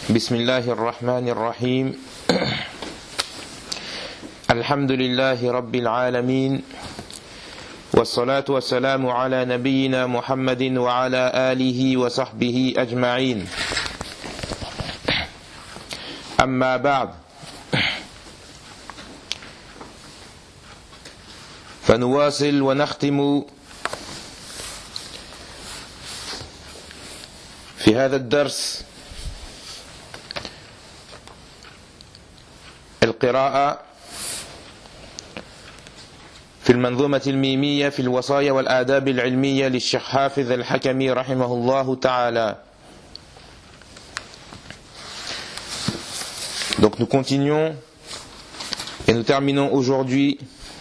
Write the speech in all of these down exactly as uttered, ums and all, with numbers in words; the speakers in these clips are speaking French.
بسم الله الرحمن الرحيم الحمد لله رب العالمين والصلاة والسلام على نبينا محمد وعلى آله وصحبه أجمعين أما بعد فنواصل ونختم في هذا الدرس القراءة في المنظومة الميمية في الوصايا والآداب العلمية للشيخ حافظ الحكمي رحمه الله تعالى. Donc nous continuons et nous terminons aujourd'hui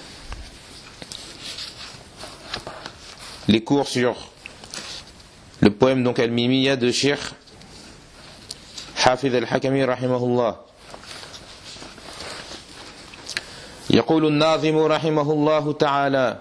les cours sur le poème donc Al-Mimiya de Cheikh Hafiz al-Hakami rahimahullah. يقول الناظم رحمه الله تعالى: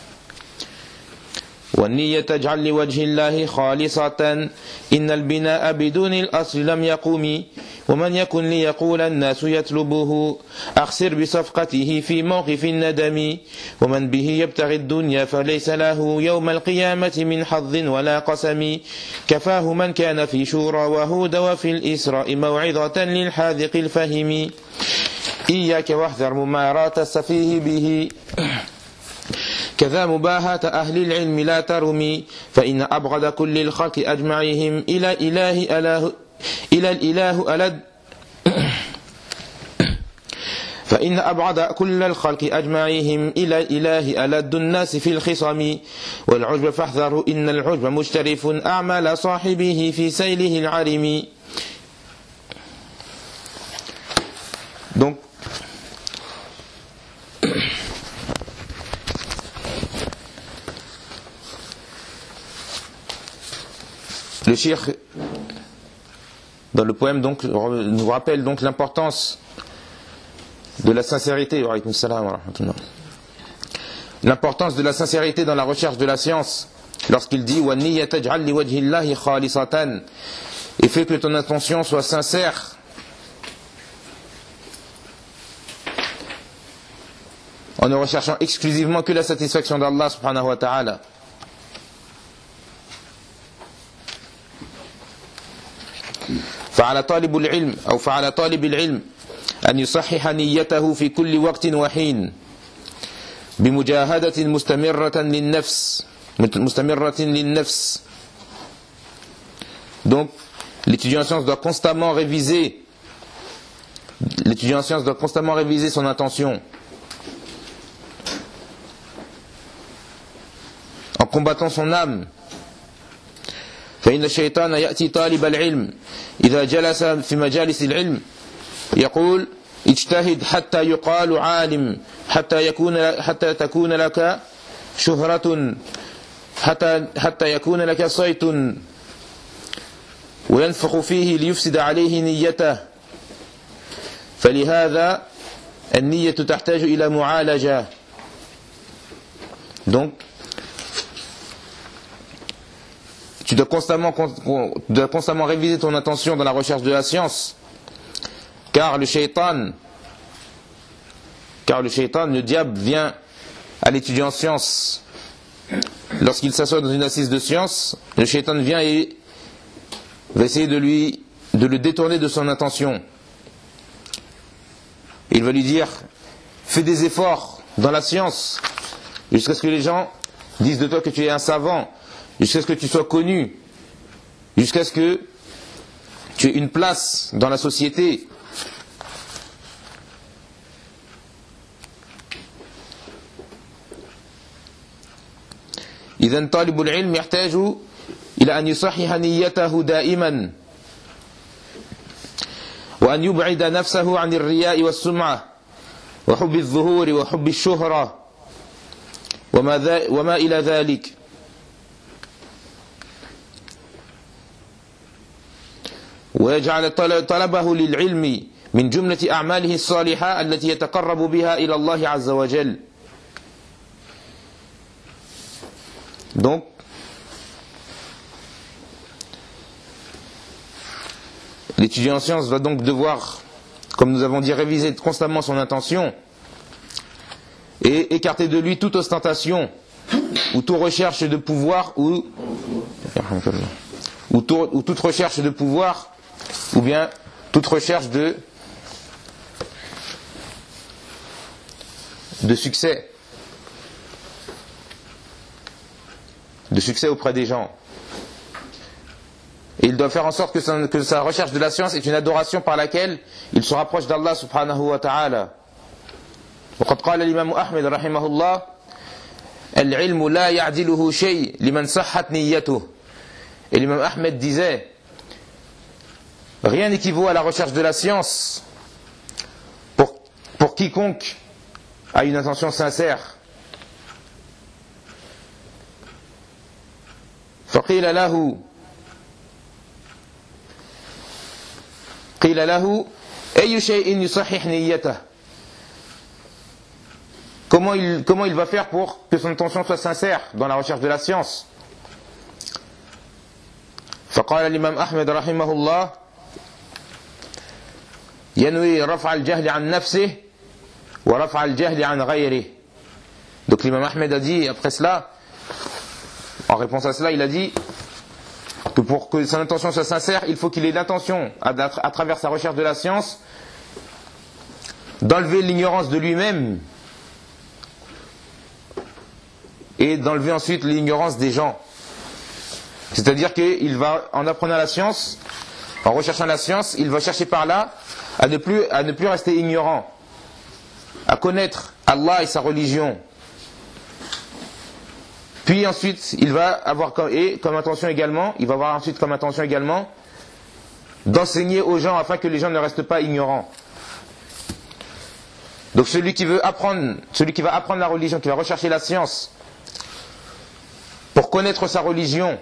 والنية تجعل لوجه الله خالصة إن البناء بدون الأصل لم يقوم ومن يكن ليقول الناس يطلبه أخسر بصفقته في موقف الندم ومن به يبتغي الدنيا فليس له يوم القيامة من حظ ولا قسم كفاه من كان في شورى وهود وفي الإسراء موعظة للحاذق الفهم إياك واحذر ممارات السفيه به كذا مباهاة أهل العلم لا ترمي فإن أبغض كل الخلق أجمعهم إلى إله أله إلى الإله ألد فإن أبعد كل الخلق أجمعهم إلى الإله ألد الناس في الخصم والعجب فاحذروا إن العجب مجترف أعمال صاحبه في سيله العرم. Donc le cheikh dans le poème donc nous rappelle donc l'importance de la sincérité, l'importance de la sincérité dans la recherche de la science lorsqu'il dit wa niyya taj'al li wajhi llahi khalisatan, et fait que ton intention soit sincère en ne recherchant exclusivement que la satisfaction d'Allah subhanahu wa ta'ala. فعلى طالب العلم أو فعلى طالب العلم أن يصحح نيته في كل وقت وحين بمجاهدة مستمرة للنفس مستمرة للنفس. Donc l'étudiant en sciences doit constamment réviser l'étudiant en sciences doit constamment réviser son intention en combattant son âme. فإن الشيطان يأتي طالب العلم إذا جلس في مجالس العلم يقول اجتهد حتى يقال عالم حتى يكون حتى تكون لك شهرة حتى حتى يكون لك صيت وينفخ فيه ليفسد عليه نيته فلهذا النية تحتاج إلى معالجة. Donc tu dois constamment, tu dois constamment réviser ton intention dans la recherche de la science, car le shaitan, car le shaitan, le diable vient à l'étudiant en sciences. Lorsqu'il s'assoit dans une assise de science, le shaitan vient et va essayer de lui, de le détourner de son intention. Il va lui dire: fais des efforts dans la science, jusqu'à ce que les gens disent de toi que tu es un savant, jusqu'à ce que tu sois connu, jusqu'à ce que tu aies une place dans la société. إذن طالب العلم يحتاج إلى أن يصحح نيته دائما وأن يبعد نفسه عن الرياء والسمعة وحب الظهور وحب الشهرة وما, وما إلى ذلك. ويجعل طلبه للعلم من جملة أعماله الصالحة التي يتقرب بها إلى الله عز وجل. Donc L'étudiant en sciences va donc devoir, comme nous avons dit, réviser constamment son intention et écarter de lui toute ostentation ou toute recherche de pouvoir ou, ou, tout, ou toute recherche de pouvoir ou bien toute recherche de de succès de succès auprès des gens. Et il doit faire en sorte que sa, que sa recherche de la science est une adoration par laquelle il se rapproche d'Allah subhanahu wa ta'ala. وقد قال الإمام أحمد رحمه الله العلم لا يعدله شيء لمن صحت نيته. Et l'imam Ahmed disait, rien n'équivaut à la recherche de la science pour, pour quiconque a une intention sincère. فقيل له قيل له أي شيء يصحح نيته. Comment il, comment il va faire pour que son intention soit sincère dans la recherche de la science? فقال الإمام أحمد رحمه الله ينوي رفع الجهل عن نفسه ورفع الجهل عن غيره. Donc l'imam Ahmed a dit après cela, en réponse à cela, il a dit que pour que son intention soit sincère, il faut qu'il ait l'intention, à, à travers sa recherche de la science, d'enlever l'ignorance de lui-même et d'enlever ensuite l'ignorance des gens. C'est-à-dire qu'il va, en apprenant la science, en recherchant la science, il va chercher par là à ne plus, à ne plus rester ignorant, à connaître Allah et sa religion. Puis ensuite, il va avoir comme, et comme intention également, il va avoir ensuite comme intention également d'enseigner aux gens afin que les gens ne restent pas ignorants. Donc celui qui veut apprendre, celui qui va apprendre la religion, qui va rechercher la science pour connaître sa religion,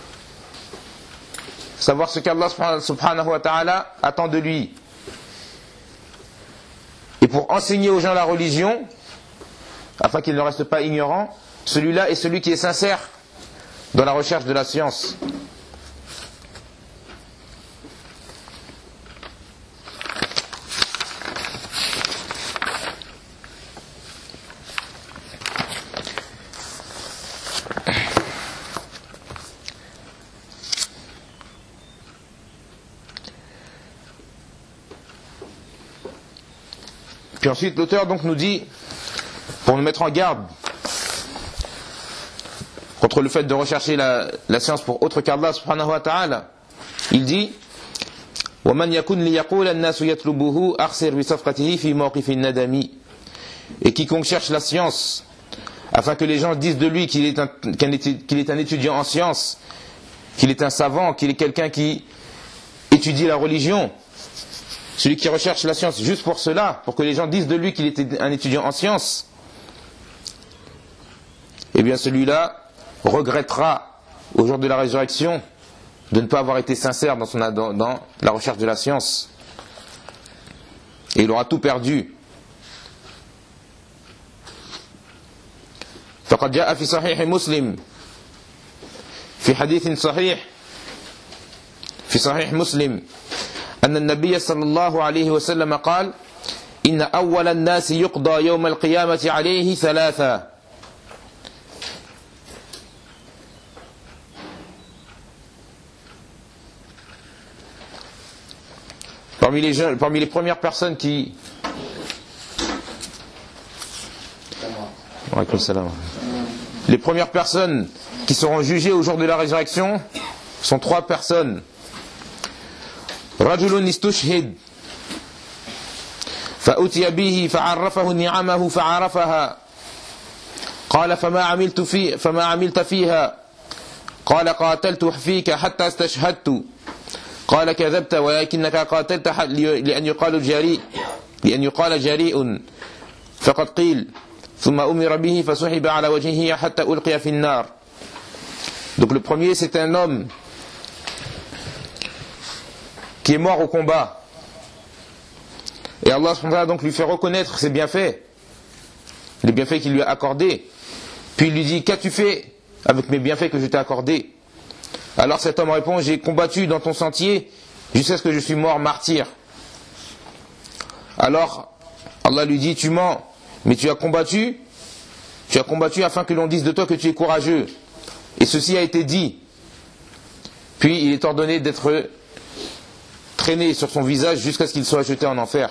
savoir ce qu'Allah subhanahu wa ta'ala attend de lui, et pour enseigner aux gens la religion afin qu'ils ne restent pas ignorants, celui-là est celui qui est sincère dans la recherche de la science. Puis ensuite l'auteur donc nous dit, pour nous mettre en garde contre le fait de rechercher la, la science pour autre qu'Allah subhanahu wa ta'ala, il dit وَمَنْ يَكُنْ لِيَقُولَ النَّاسُ يَطْلُبُهُ أَخْسِرْ بِصَفْقَتِهِ فِي مَوْقِفِ النَّدَمِ. Et quiconque cherche la science afin que les gens disent de lui qu'il est un, qu'il est un étudiant en science, qu'il est un savant, qu'il est quelqu'un qui étudie la religion, celui qui recherche la science juste pour cela, pour que les gens disent de lui qu'il était un étudiant en science, eh bien celui-là regrettera au jour de la résurrection de ne pas avoir été sincère dans, son, dans, dans la recherche de la science, et il aura tout perdu. فقد جاء في صحيح مسلم في حديث صحيح في صحيح مسلم أن النبي صلى الله عليه وسلم قال إن أول الناس يقضى يوم القيامة عليه ثلاثة. Parmi les, jeunes, parmi les premières personnes qui les premières personnes qui seront jugées au jour de la résurrection sont trois personnes. رجل استشهد فأتي به فعرفه نعمه فعرفها قال فما عملت في فما عملت فيها قال قاتلت فيك حتى استشهدت قال كذبت ولكنك قاتلت لأن يقال جريء لأن يقال جريء فقد قيل ثم أمر به فسحب على وجهه حتى ألقي في النار. Donc le premier c'est un homme qui est mort au combat, et Allah subhanahu wa ta'ala donc lui fait reconnaître ses bienfaits, les bienfaits qu'il lui a accordés, puis il lui dit qu'as-tu fait avec mes bienfaits que je t'ai accordés? Alors cet homme répond j'ai combattu dans ton sentier jusqu'à ce que je suis mort martyr. Alors, Allah lui dit, tu mens, mais tu as combattu, tu as combattu afin que l'on dise de toi que tu es courageux. Et ceci a été dit. Puis il est ordonné d'être traîné sur son visage jusqu'à ce qu'il soit jeté en enfer.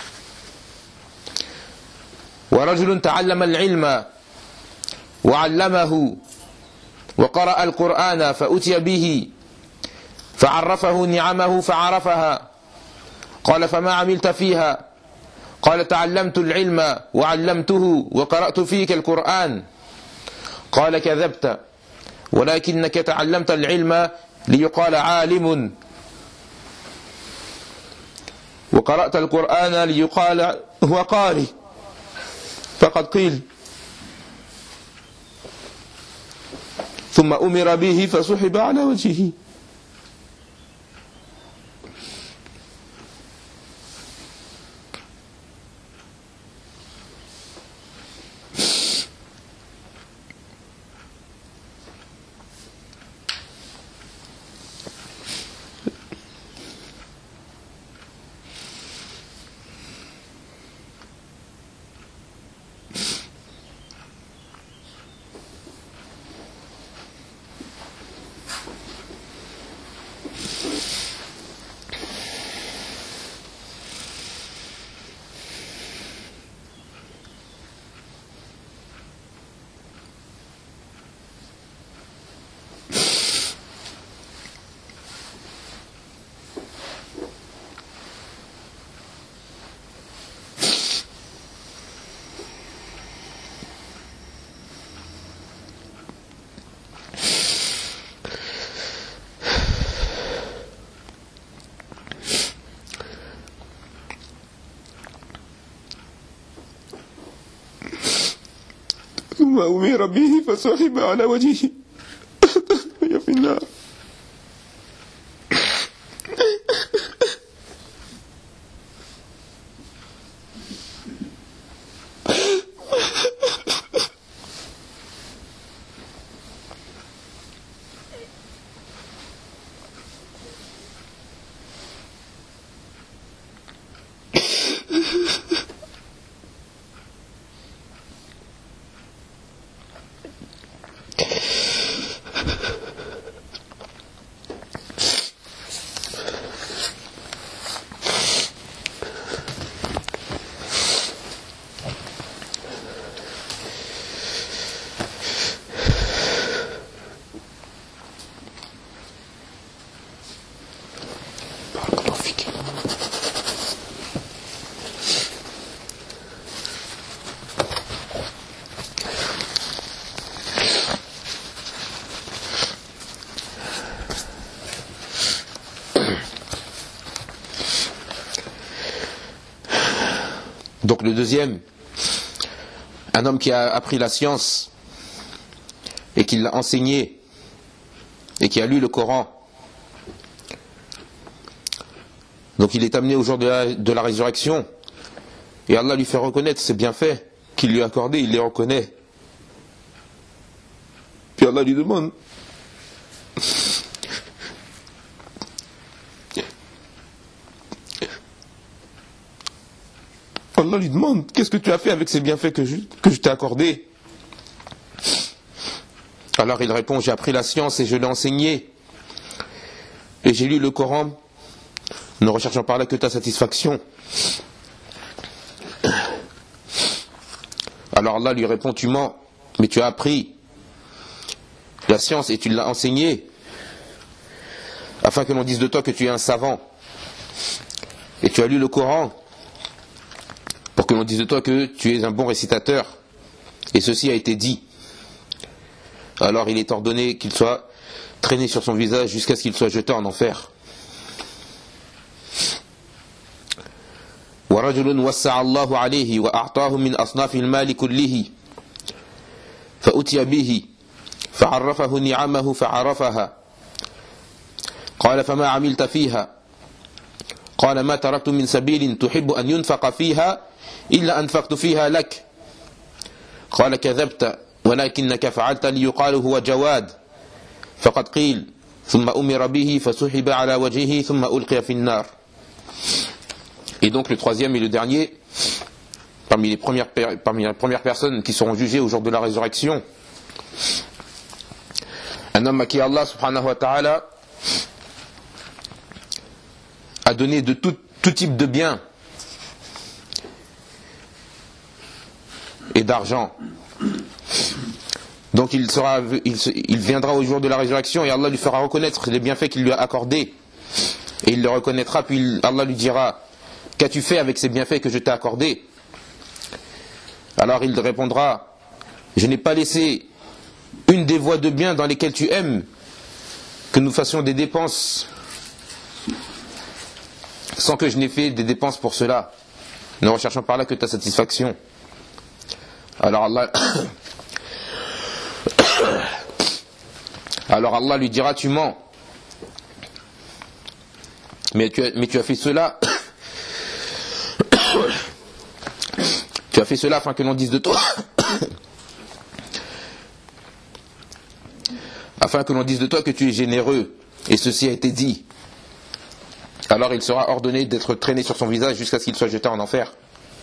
وَرَجُلٌ تَعَلَّمَ الْعِلْمَ وَعَلَّمَهُ وَقَرَأَ الْقُرْآنَ فَأُتِيَ بِهِ فعرفه نعمه فعرفها قال فما عملت فيها قال تعلمت العلم وعلمته وقرأت فيك القرآن قال كذبت ولكنك تعلمت العلم ليقال عالم وقرأت القرآن ليقال هو قارئ فقد قيل ثم أمر به فسحب على وجهه. ثم أمر به فسحب على وجهه فهي في النار. Donc le deuxième, un homme qui a appris la science et qui l'a enseigné et qui a lu le Coran. Donc il est amené au jour de la, de la résurrection et Allah lui fait reconnaître ses bienfaits qu'il lui a accordés, il les reconnaît. Puis Allah lui demande Allah lui demande, qu'est-ce que tu as fait avec ces bienfaits que je, que je t'ai accordés? Alors il répond, j'ai appris la science et je l'ai enseignée. Et j'ai lu le Coran, ne recherchant par là que ta satisfaction. Alors Allah lui répond, tu mens, mais tu as appris la science et tu l'as enseignée, afin que l'on dise de toi que tu es un savant. Et tu as lu le Coran, pour que l'on dise de toi que tu es un bon récitateur. Et ceci a été dit. Alors il est ordonné qu'il soit traîné sur son visage jusqu'à ce qu'il soit jeté en enfer. ورجل وسع الله عليه وأعطاه من أصناف المال كله فأتي به فعرفه نعمه فعرفها قال فما عملت فيها قال ما تركت من سبيل تحب أن ينفق فيها إلا أنفقت فيها لك قال كذبت ولكنك فعلت ليقال هو جواد فقد قيل ثم أمر به فسحب على وجهه ثم ألقي في النار. Et donc le troisième et le dernier, parmi les premières, parmi les premières personnes qui seront jugées au jour de la résurrection, un homme à qui Allah subhanahu wa ta'ala a donné de tout, tout type de biens et d'argent. Donc il, sera, il, il viendra au jour de la résurrection et Allah lui fera reconnaître les bienfaits qu'il lui a accordés. Et il le reconnaîtra, puis Allah lui dira: qu'as-tu fait avec ces bienfaits que je t'ai accordés? Alors il répondra: je n'ai pas laissé une des voies de bien dans lesquelles tu aimes que nous fassions des dépenses sans que je n'ai fait des dépenses pour cela. Ne recherchons par là que ta satisfaction. Alors Allah Alors Allah lui dira: tu mens, mais tu as, mais tu as fait cela tu as fait cela afin que l'on dise de toi afin que l'on dise de toi que tu es généreux, et ceci a été dit. Alors il sera ordonné d'être traîné sur son visage jusqu'à ce qu'il soit jeté en enfer.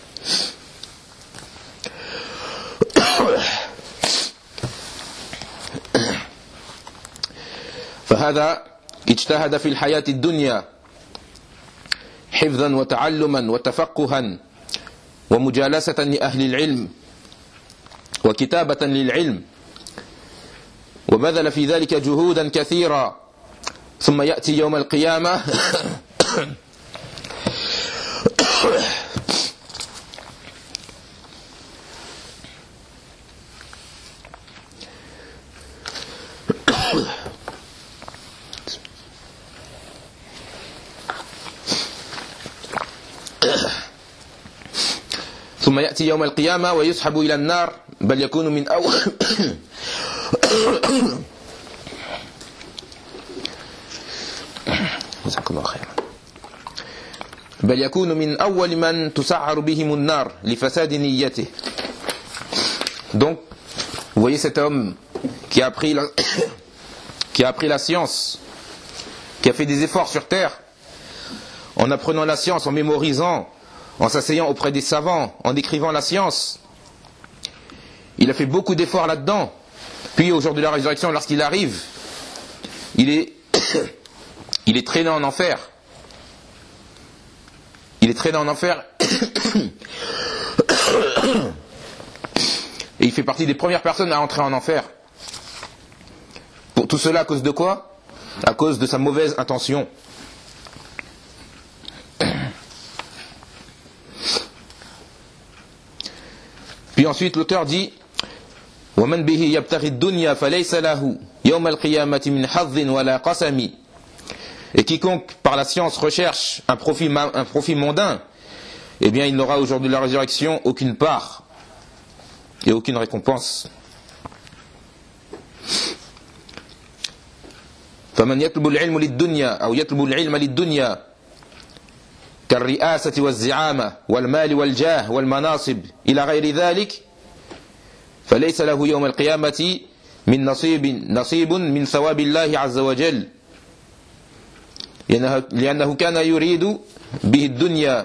فهذا اجتهد في الحياة الدنيا حفظا وتعلما وتفقها ومجالسة لأهل العلم وكتابة للعلم، وبذل في ذلك جهودا كثيرا، ثم يأتي يوم القيامة ثم يأتي يوم القيامة ويسحب إلى النار، بل يكون من أول بل يكون من أول من تسعر بهم النار لفساد نيته. Donc, vous voyez cet homme qui a appris la, qui a appris la science, qui a fait des efforts sur terre, en apprenant la science, en mémorisant, en s'asseyant auprès des savants, en écrivant la science. Il a fait beaucoup d'efforts là-dedans. Puis au jour de la résurrection, lorsqu'il arrive, il est, il est traîné en enfer. Il est traîné en enfer. Et il fait partie des premières personnes à entrer en enfer. Pour tout cela, à cause de quoi? À cause de sa mauvaise intention. Puis ensuite l'auteur dit: وَمَنْ بِهِ يَبْتَغِي الدُّنْيَا فَلَيْسَ لَهُ يَوْمَ الْقِيَامَةِ مِنْ حَظٍّ وَلَا قَسَمٍ. Et quiconque par la science recherche un profit, un profit mondain, eh bien il n'aura au jour de la résurrection aucune part et aucune récompense. فَمَنْ يَطْلُبُ الْعِلْمُ لِلدُّنْيا أو يطلب العلم للدنيا كالرئاسة والزعامة والمال والجاه والمناصب إلى غير ذلك فليس له يوم القيامة من نصيب نصيب من ثواب الله عز وجل لأنه كان يريد به الدنيا.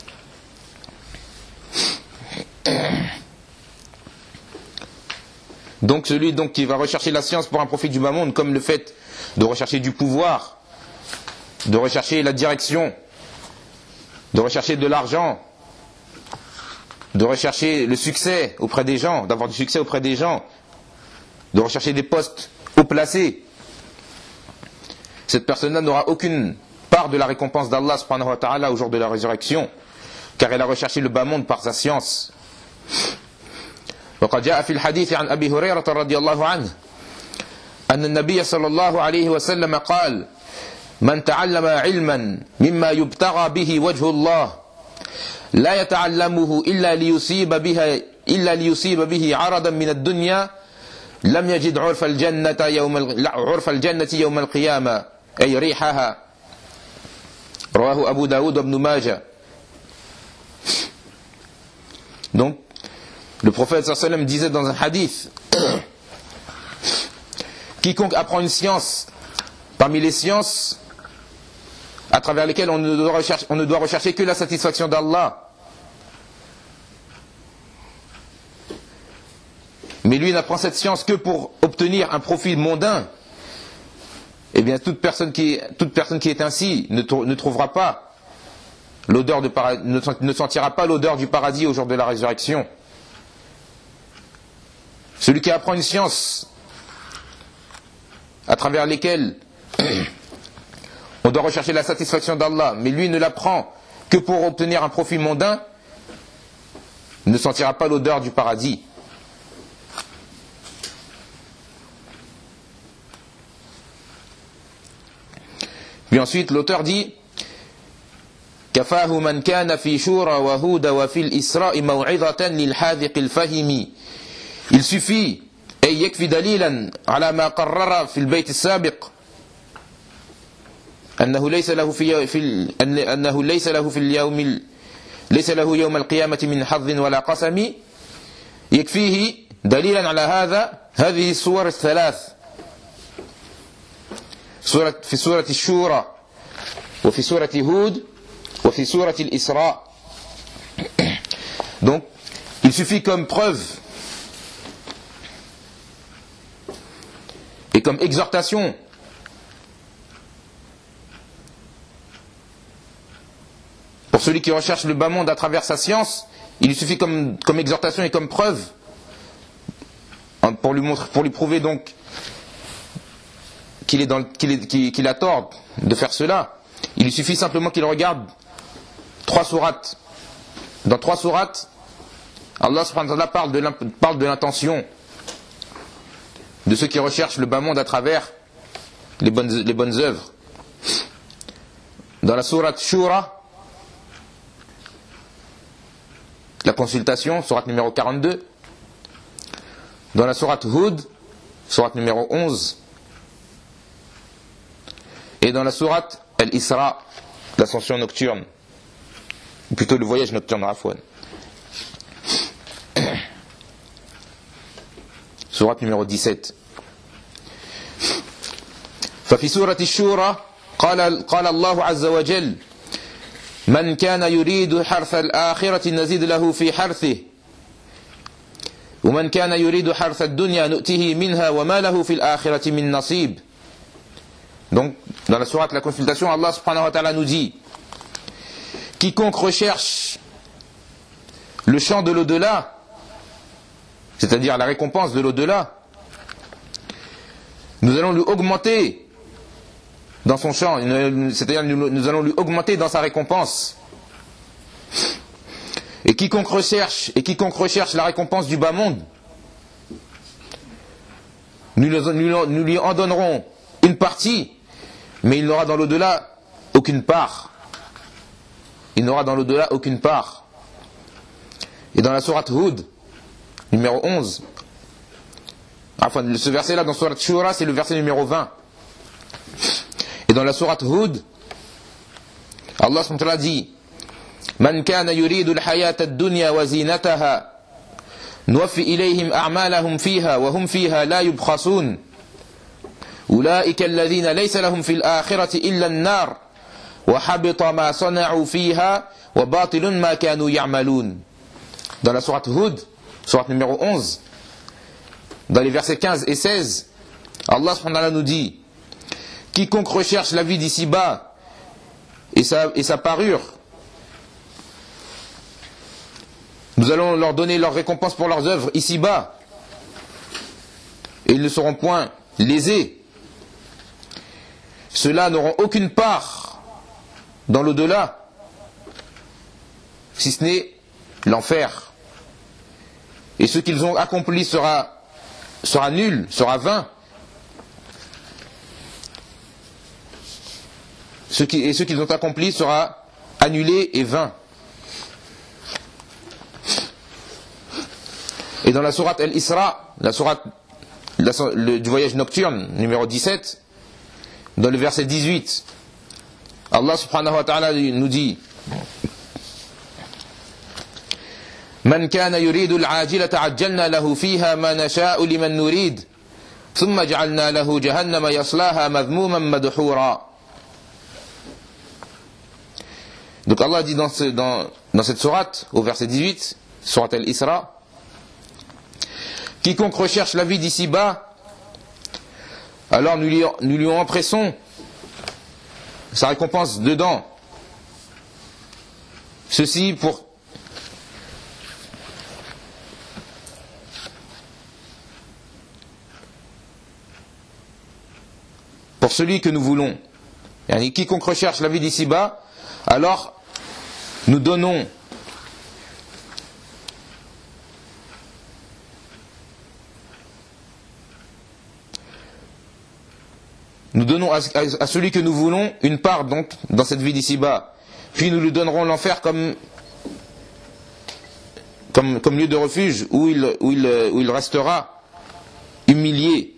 Donc celui donc qui va rechercher la science pour un profit du bas monde, comme le fait de rechercher du pouvoir, de rechercher la direction, de rechercher de l'argent, de rechercher le succès auprès des gens, d'avoir du succès auprès des gens, de rechercher des postes haut placés. Cette personne-là n'aura aucune part de la récompense d'Allah subhanahu wa ta'ala au jour de la résurrection, car elle a recherché le bas monde par sa science. وقد جاء في الحديث عن أبي هريرة رضي الله عنه أن النبي صلى الله عليه وسلم قال: من تعلم علما مما يبتغى به وجه الله لا يتعلمه إلا ليصيب بها إلا ليصيب به عرضا من الدنيا لم يجد عرف الجنة يوم عرف الجنة يوم القيامة أي ريحها. رواه أبو داود وابن ماجه. Donc, le prophète sallallahu alayhi wa sallam disait dans un hadith: quiconque apprend une science parmi les sciences à travers lesquelles on ne doit rechercher, on ne doit rechercher que la satisfaction d'Allah. Mais lui n'apprend cette science que pour obtenir un profit mondain. Eh bien, toute personne qui, toute personne qui est ainsi ne, ne trouvera pas l'odeur de paradis, ne, ne sentira pas l'odeur du paradis au jour de la résurrection. Celui qui apprend une science à travers lesquelles on doit rechercher la satisfaction d'Allah, mais lui ne l'apprend que pour obtenir un profit mondain, ne sentira pas l'odeur du paradis. Puis ensuite, l'auteur dit كفاه من كان في شورى وهود وفي الإسراء موعظة للحاذق الفهم. Il suffit أن يكفي دليلا على ما قرر في البيت السابق أنه ليس له في, في أنه ليس له في اليوم ليس له يوم القيامة من حظ ولا قسم. يكفيه دليلا على هذا هذه الصور الثلاث، سورة في سورة الشورى وفي سورة هود وفي سورة الإسراء. Donc, il suffit comme preuve et comme exhortation pour celui qui recherche le bas monde à travers sa science, il lui suffit comme, comme exhortation et comme preuve pour lui montrer, pour lui prouver donc qu'il est dans, qu'il est, qu'il a tort de faire cela. Il lui suffit simplement qu'il regarde trois sourates. Dans trois sourates, Allah subhanahu wa ta'ala parle de, parle de l'intention de ceux qui recherchent le bas monde à travers les bonnes, les bonnes œuvres. Dans la sourate Shura, la consultation, sourate numéro quarante-deux. Dans la sourate Hud, sourate numéro onze. Et dans la sourate Al-Isra, l'ascension nocturne, ou plutôt le voyage nocturne à Afwan. Sourate numéro dix-sept. ففي سورة الشورى قال قال الله عز وجل من كان يريد حرث الآخرة نزيد له في حرثه ومن كان يريد حرث الدنيا نؤته منها وما له في الآخرة من نصيب. Donc, dans la sourate la consultation, Allah subhanahu wa ta'ala nous dit quiconque recherche le champ de l'au-delà, c'est-à-dire la récompense de l'au-delà, nous allons lui augmenter dans son champ, c'est-à-dire nous, nous allons lui augmenter dans sa récompense. Et quiconque recherche, et quiconque recherche la récompense du bas monde, nous, nous, nous lui en donnerons une partie, mais il n'aura dans l'au-delà aucune part. Il n'aura dans l'au-delà aucune part. Et dans la sourate Hud, numéro onze, enfin, ce verset-là dans la sourate Shura, c'est le verset numéro vingt. Et dans la sourate Hud, Allah subhanahu wa ta'ala dit Man kana yuridu al-hayata ad-dunya wa zinataha nuwaffi ilayhim a'malahum fiha wa hum fiha la yubkhasun أولئك الذين ليس لهم في الآخرة إلا النار وحبط ما صنعوا فيها وباطل ما كانوا يعملون. Dans la sourate Hud, sourate numéro onze, dans les versets quinze et seize, Allah subhanahu wa ta'ala nous dit quiconque recherche la vie d'ici-bas et sa, et sa parure, nous allons leur donner leur récompense pour leurs œuvres ici-bas et ils ne seront point lésés. Ceux-là n'auront aucune part dans l'au-delà, si ce n'est l'enfer. Et ce qu'ils ont accompli sera, sera nul, sera vain. Ce qui, et ce qu'ils ont accompli sera annulé et vain. Et dans la sourate Al-Isra, la sourate la, le, du voyage nocturne, numéro dix-sept, dans le verset dix-huit, Allah subhanahu wa ta'ala nous dit Man kana yuridu al-ajilata ajjalna lahu fiha ma nasha'u liman nurid ثم جعلنا له جهنم يصلاها مذموما مدحورا. Donc Allah dit dans, ce, dans, dans cette sourate, au verset dix-huit, sourate Al-Isra, quiconque recherche la vie d'ici-bas, alors nous lui, nous lui empressons sa récompense dedans. Ceci pour pour celui que nous voulons. Et quiconque recherche la vie d'ici-bas, alors nous donnons nous donnons à, à, à celui que nous voulons une part donc dans cette vie d'ici-bas. Puis nous lui donnerons l'enfer comme, comme, comme lieu de refuge où il, où il, où il restera humilié.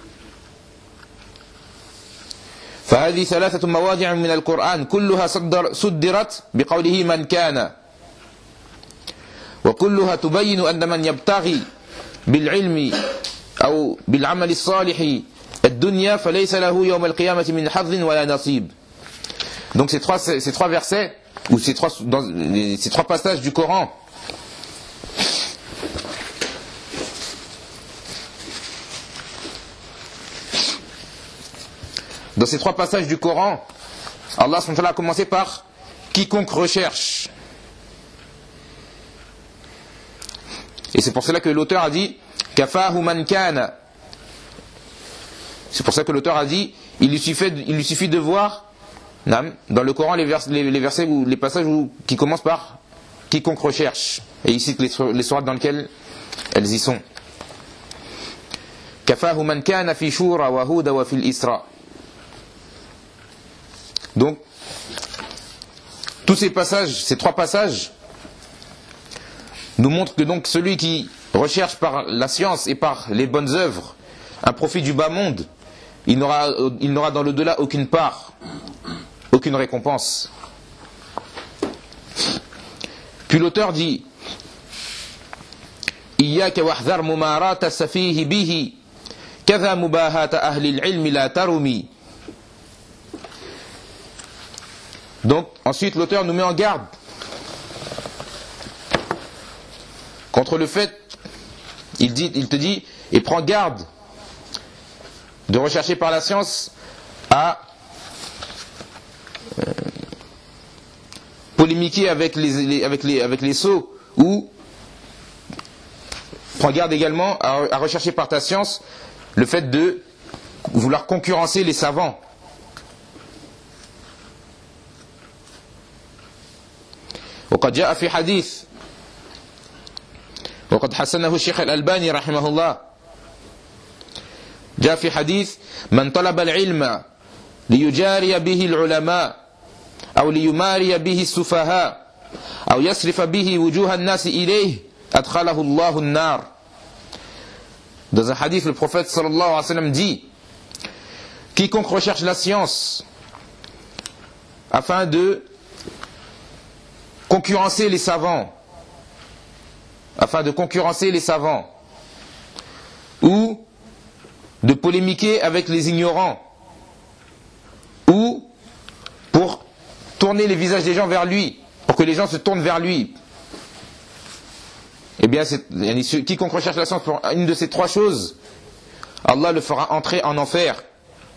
فهذه ثلاثة مواضع من القرآن كلها صدرت بقوله من كان وكلها تبين أن من يبتغي بالعلم أو بالعمل الصالح الدنيا فليس له يوم القيامة من حظ ولا نصيب. Donc ces trois, ces trois versets ou ces trois, dans, ces trois passages du Coran Dans ces trois passages du Coran, Allah subhanahu wa ta'ala a commencé par quiconque recherche. Et c'est pour cela que l'auteur a dit Kafahu man kana. C'est pour ça que l'auteur a dit il lui suffit, il lui suffit de voir dans le Coran les, vers, les, les versets ou les passages où, qui commencent par quiconque recherche. Et il cite les, les sourates dans lesquelles elles y sont. Kafahu man kana fi shura wa huda wa fil isra. Donc, tous ces passages, ces trois passages, nous montrent que donc celui qui recherche par la science et par les bonnes œuvres un profit du bas monde, il n'aura, il n'aura dans l'au-delà aucune part, aucune récompense. Puis l'auteur dit Iyyaka wahdhar mumarata safihi bihi kadha mubahata ahli al-ilmi la tarumi. Donc, ensuite, l'auteur nous met en garde contre le fait, il, dit, il te dit, et prends garde de rechercher par la science à euh, polémiquer avec les, les, avec, les, avec les sots, ou prends garde également à, à rechercher par ta science le fait de vouloir concurrencer les savants. وقد جاء في حديث وقد حسنه الشيخ الألباني رحمه الله جاء في حديث من طلب العلم ليجاري به العلماء أو ليماري به السفهاء أو يصرف به وجوه الناس إليه أدخله الله النار. Dans un hadith, le prophète sallallahu alayhi wa sallam dit quiconque recherche la science afin de concurrencer les savants, afin de concurrencer les savants, ou de polémiquer avec les ignorants, ou pour tourner les visages des gens vers lui, pour que les gens se tournent vers lui. Eh bien, c'est, quiconque recherche la science pour une de ces trois choses, Allah le fera entrer en enfer.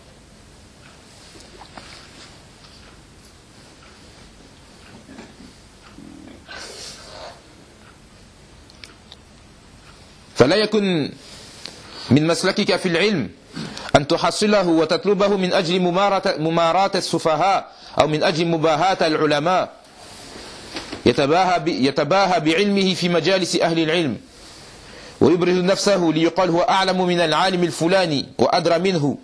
فلا يكن من مسلكك في العلم أن تحصله وتطلبه من أجل مماراة السفهاء أو من أجل مباهاة العلماء يتباهى, يتباهى بعلمه في مجالس أهل العلم ويبرز نفسه ليقال هو أعلم من العالم الفلاني وأدرى منه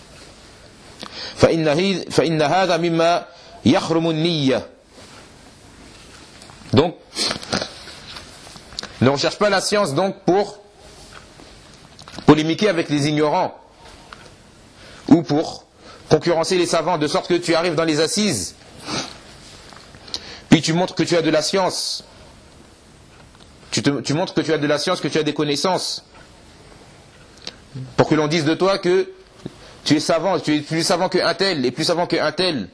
فإن, فإن هذا مما يحرم النية. Donc, ne recherche pas la science donc pour polémiquer avec les ignorants ou pour concurrencer les savants, de sorte que tu arrives dans les assises, puis tu montres que tu as de la science, tu, te, tu montres que tu as de la science, que tu as des connaissances, pour que l'on dise de toi que tu es savant, tu es plus savant qu'un tel, et plus savant qu'un tel.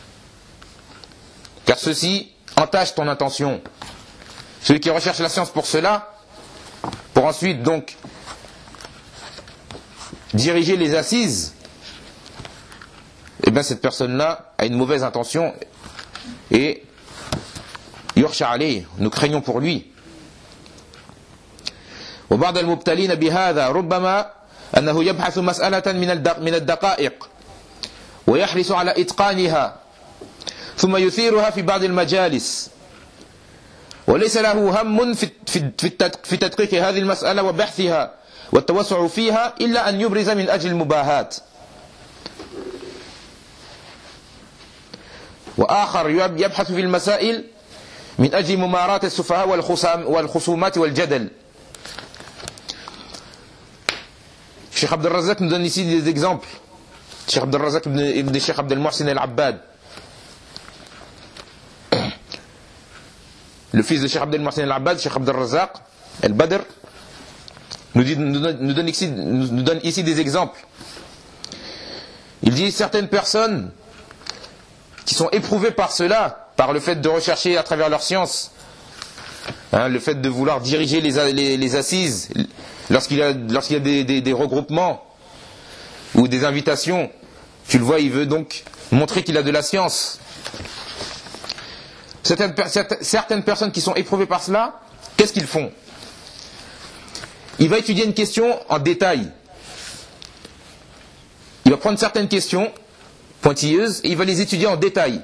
Car ceci entache ton intention. Celui qui recherche la science pour cela, pour ensuite donc diriger les assises, eh bien cette personne-là a une mauvaise intention et yursha alayh, nous craignons pour lui. وبعض المبتلين بهذا ربما أنه يبحث مسألة من الدقائق ويحرص على إتقانها ثم يثيرها في بعض المجالس وليس له هم في تدقيق هذه المسألة وبحثها والتوسع فيها إلا أن يبرز من أجل المباهات. وآخر يبحث في المسائل من أجل ممارات السفهاء والخصومات والجدل. Cheikh Abdel Razak nous donne ici des exemples. Cheikh Abdel Razak ibn Cheikh Abdel Mohsin al-Abbad, le fils de Cheikh Abdel Mohsin al-Abbad, Cheikh Abdel Razak al-Badr, nous, dit, nous, donne, nous, donne ici, nous, nous donne ici des exemples. Il dit certaines personnes qui sont éprouvées par cela, par le fait de rechercher à travers leur science, hein, le fait de vouloir diriger les, les, les assises, lorsqu'il y a, lorsqu'il y a des, des, des regroupements ou des invitations, tu le vois, il veut donc montrer qu'il a de la science. Certaines, certaines personnes qui sont éprouvées par cela, qu'est-ce qu'ils font? Il va étudier une question en détail. Il va prendre certaines questions pointilleuses et il va les étudier en détail.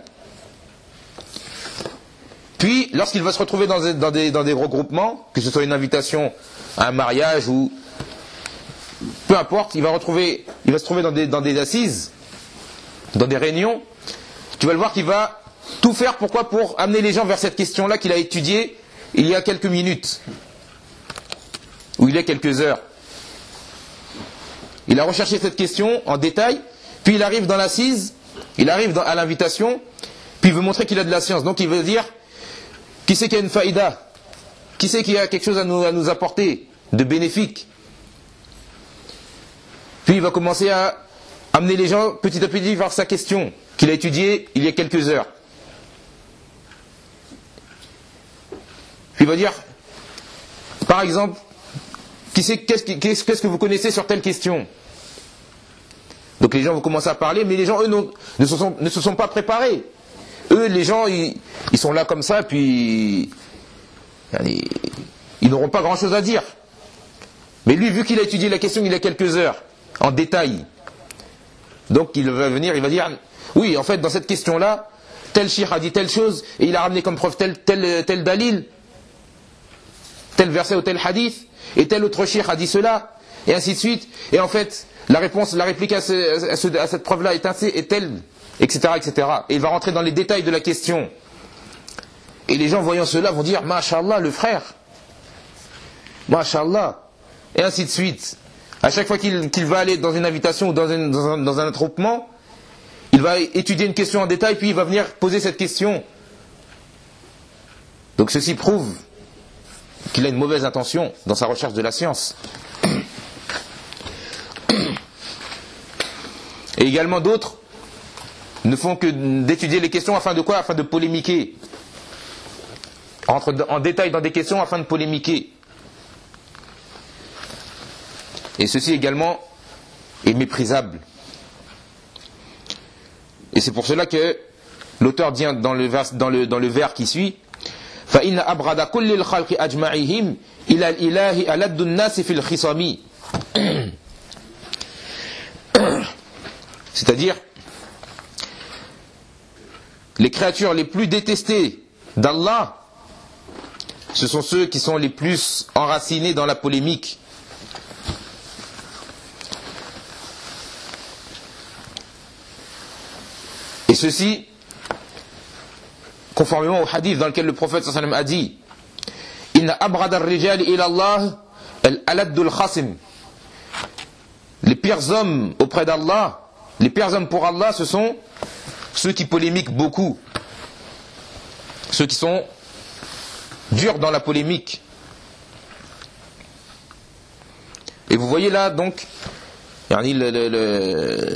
Puis, lorsqu'il va se retrouver dans des, dans des, dans des regroupements, que ce soit une invitation à un mariage ou peu importe, il va, retrouver, il va se trouver dans des, dans des assises, dans des réunions, tu vas le voir qu'il va tout faire, pourquoi? Pour amener les gens vers cette question-là qu'il a étudiée il y a quelques minutes, ou il y a quelques heures. Il a recherché cette question en détail, puis il arrive dans l'assise, il arrive dans, à l'invitation, puis il veut montrer qu'il a de la science. Donc il veut dire, qui c'est qui a une faïda? Qui c'est qui a quelque chose à nous, à nous apporter de bénéfique? Puis il va commencer à amener les gens petit à petit vers sa question qu'il a étudiée il y a quelques heures. Puis il va dire, par exemple, qui c'est, qu'est-ce, qu'est-ce, qu'est-ce que vous connaissez sur telle question? Donc les gens vont commencer à parler, mais les gens, eux, non, ne, se sont, ne se sont pas préparés. Eux, les gens, ils, ils sont là comme ça, puis ils, ils n'auront pas grand-chose à dire. Mais lui, vu qu'il a étudié la question il y a quelques heures, en détail, donc il va venir, il va dire, oui, en fait, dans cette question-là, tel cheikh a dit telle chose, et il a ramené comme preuve tel, tel, tel dalil, tel verset ou tel hadith, et tel autre cheikh a dit cela, et ainsi de suite. Et en fait, la réponse, la réplique à, ce, à, ce, à cette preuve-là est, ainsi, est telle, et cetera, et cetera. Et il va rentrer dans les détails de la question. Et les gens voyant cela vont dire, Masha'Allah, le frère, Masha'Allah, et ainsi de suite. À chaque fois qu'il, qu'il va aller dans une invitation ou dans, une, dans, un, dans un attroupement, il va étudier une question en détail, puis il va venir poser cette question. Donc ceci prouve qu'il a une mauvaise intention dans sa recherche de la science. Et également d'autres ne font que d'étudier les questions afin de quoi? Afin de polémiquer. Entre en détail dans des questions afin de polémiquer. Et ceci également est méprisable. Et c'est pour cela que l'auteur dit dans le vers, dans le, dans le vers qui suit, فَإِنَّ أَبْغَدَ كُلِّ الْخَلْقِ أَجْمَعِهِمْ إِلَى الْإِلَهِ أَلَدُّ النَّاسِ فِي الْخِصَمِ. C'est-à-dire, les créatures les plus détestées d'Allah, ce sont ceux qui sont les plus enracinés dans la polémique. Et ceci, conformément au hadith dans lequel le prophète sallallahu alayhi wa sallam a dit, Inna abrada ar-rijali ila Allah al-aladdu al-khasim. Les pires hommes auprès d'Allah, les pires hommes pour Allah, ce sont ceux qui polémiquent beaucoup, ceux qui sont durs dans la polémique. Et vous voyez là donc yani le, le, le,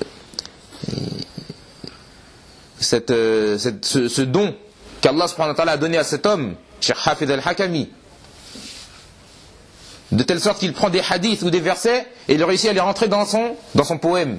cette, cette, ce, ce don qu'Allah subhanahu wa ta'ala a donné à cet homme, Cheikh Hafid al-Hakami, de telle sorte qu'il prend des hadiths ou des versets et il réussit à les rentrer dans son, dans son poème,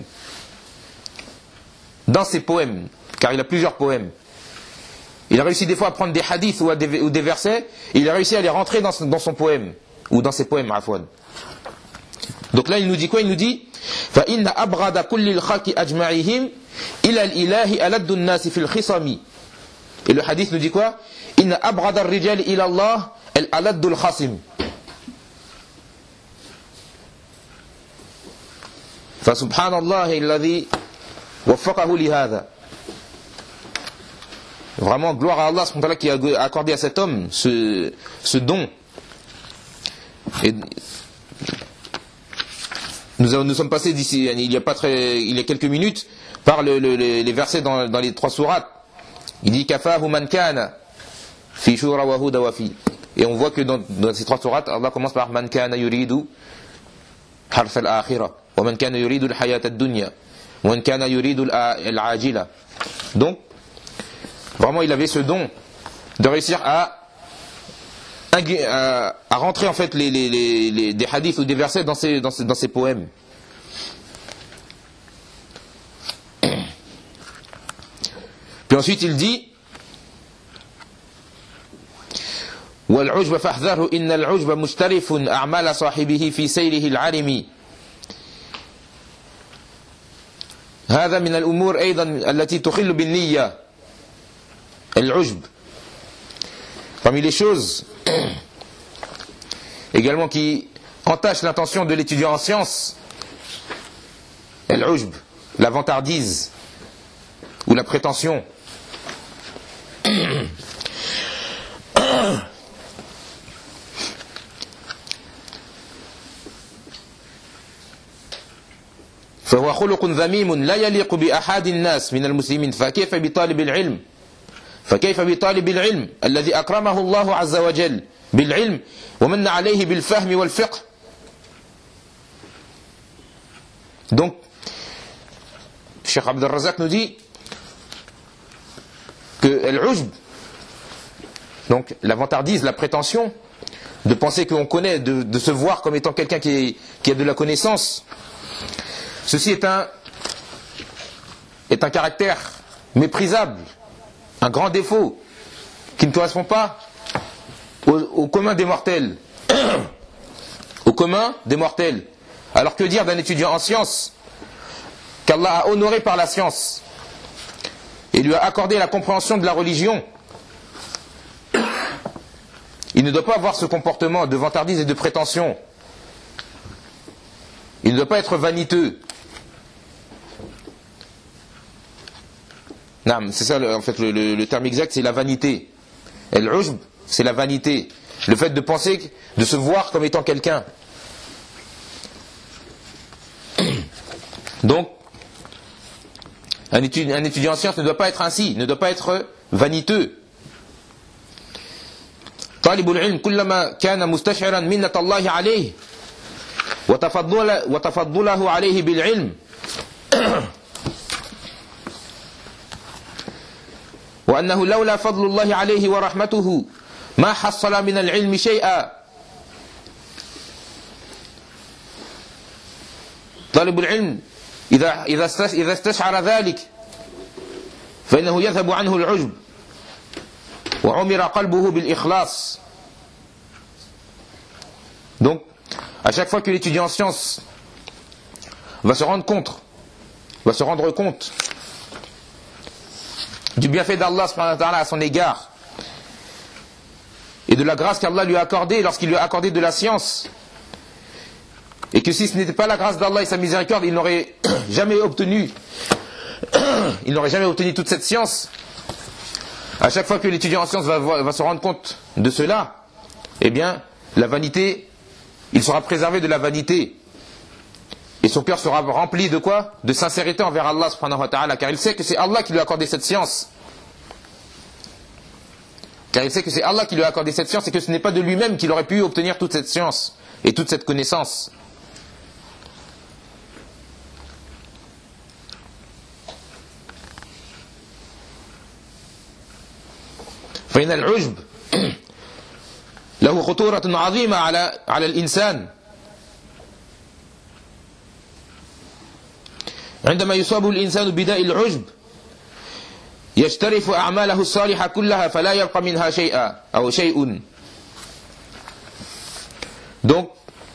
dans ses poèmes, car il a plusieurs poèmes. Il a réussi des fois à prendre des hadiths ou, à des, ou des versets et il a réussi à les rentrer dans, dans son poème, ou dans ses poèmes, afwan. Donc là il nous dit quoi? Il nous dit فَإِنَّ أَبْغَدَ كُلِّ الْخَلْقِ أَجْمَعِهِمْ إِلَى الْإِلَهِ أَلَدُّ النَّاسِ فِي الْخِصَمِ. Et le hadith nous dit quoi? إِنَّ أَبْغَدَ الرِّجَالِ إِلَى اللَّهِ الْأَلَدُّ الْخَصِمِ. فسبحان الله الذي وفقه لهذا. Vraiment gloire à Allah qui a accordé à cet homme ce, ce don. Et nous, avons, nous sommes passés d'ici il y a pas très, il y a quelques minutes par le, le, les, les versets dans, dans les trois sourates. Il dit kafahu man kana fi shura wa huda wa fi. Et on voit que dans, dans ces trois sourates, Allah commence par man kana yuridu harf al-akhirah wa man kana yuridu al-hayat ad-dunya wa man kana yuridu al-ajila. Donc vraiment il avait ce don de réussir à À, à rentrer en fait les, les, les, les, des hadiths ou des versets dans ses, dans ses, dans ses poèmes. Puis ensuite il dit وَالْعُجْبَ فَاحْذَرْهُ إِنَّ الْعُجْبَ مُشْتَرِفٌ أَعْمَالَ صَاحِبِهِ فِي سَيْرِهِ الْعَرِمِ هذا من الأمور أيضا التي تخل بالنية. العجب, parmi les choses également qui entachent l'intention de l'étudiant en sciences, al-ujb, la vantardise ou la prétention. فهو خلق ذميم لا يليق بأحد الناس من المسلمين فكيف بطالب العلم فكيف بطالب العلم الذي أكرمه الله عز وجل بالعلم ومن عليه بالفهم والفقه. Donc Cheikh Abd al-Razak nous dit que al-ujb, donc la vantardise, la prétention de penser qu'on connaît, de, de se voir comme étant quelqu'un qui, est, qui a de la connaissance, ceci est un est un caractère méprisable, un grand défaut qui ne correspond pas au, au commun des mortels. Au commun des mortels. Alors que dire d'un étudiant en sciences qu'Allah a honoré par la science et lui a accordé la compréhension de la religion? Il ne doit pas avoir ce comportement de vantardise et de prétention. Il ne doit pas être vaniteux. Non, c'est ça en fait le, le, le terme exact, c'est la vanité. Al-ujb, c'est la vanité, le fait de penser, de se voir comme étant quelqu'un. Donc un étudiant, un étudiant en sciences ne doit pas être ainsi, ne doit pas être vaniteux. طالب العلم كلما كان مستشعرا منة الله عليه وتفضل وتفضله عليه بالعلم وأنه لولا فضل الله عليه ورحمته ما حصل من العلم شيئا. طالب العلم إذا إذا إذا استشعر ذلك فإنه يذهب عنه العجب وعمر قلبه بالإخلاص. Donc, à chaque fois que l'étudiant en sciences va se rendre compte, va se rendre compte du bienfait d'Allah subhanahu wa ta'ala à son égard et de la grâce qu'Allah lui a accordée lorsqu'il lui a accordé de la science, et que si ce n'était pas la grâce d'Allah et sa miséricorde, il n'aurait jamais obtenu il n'aurait jamais obtenu toute cette science. À chaque fois que l'étudiant en sciences va, va se rendre compte de cela, eh bien la vanité, il sera préservé de la vanité et son cœur sera rempli de quoi? De sincérité envers Allah subhanahu wa ta'ala, car il sait que c'est Allah qui lui a accordé cette science. Car il sait que c'est Allah qui lui a accordé cette science et que ce n'est pas de lui-même qu'il aurait pu obtenir toute cette science et toute cette connaissance. فإن العجب له خطورة عظيمة على على الإنسان. عندما يصاب الإنسان بداء العجب يجترف أعماله الصالحة كلها فلا يبقى منها شيئا أو شيء. Donc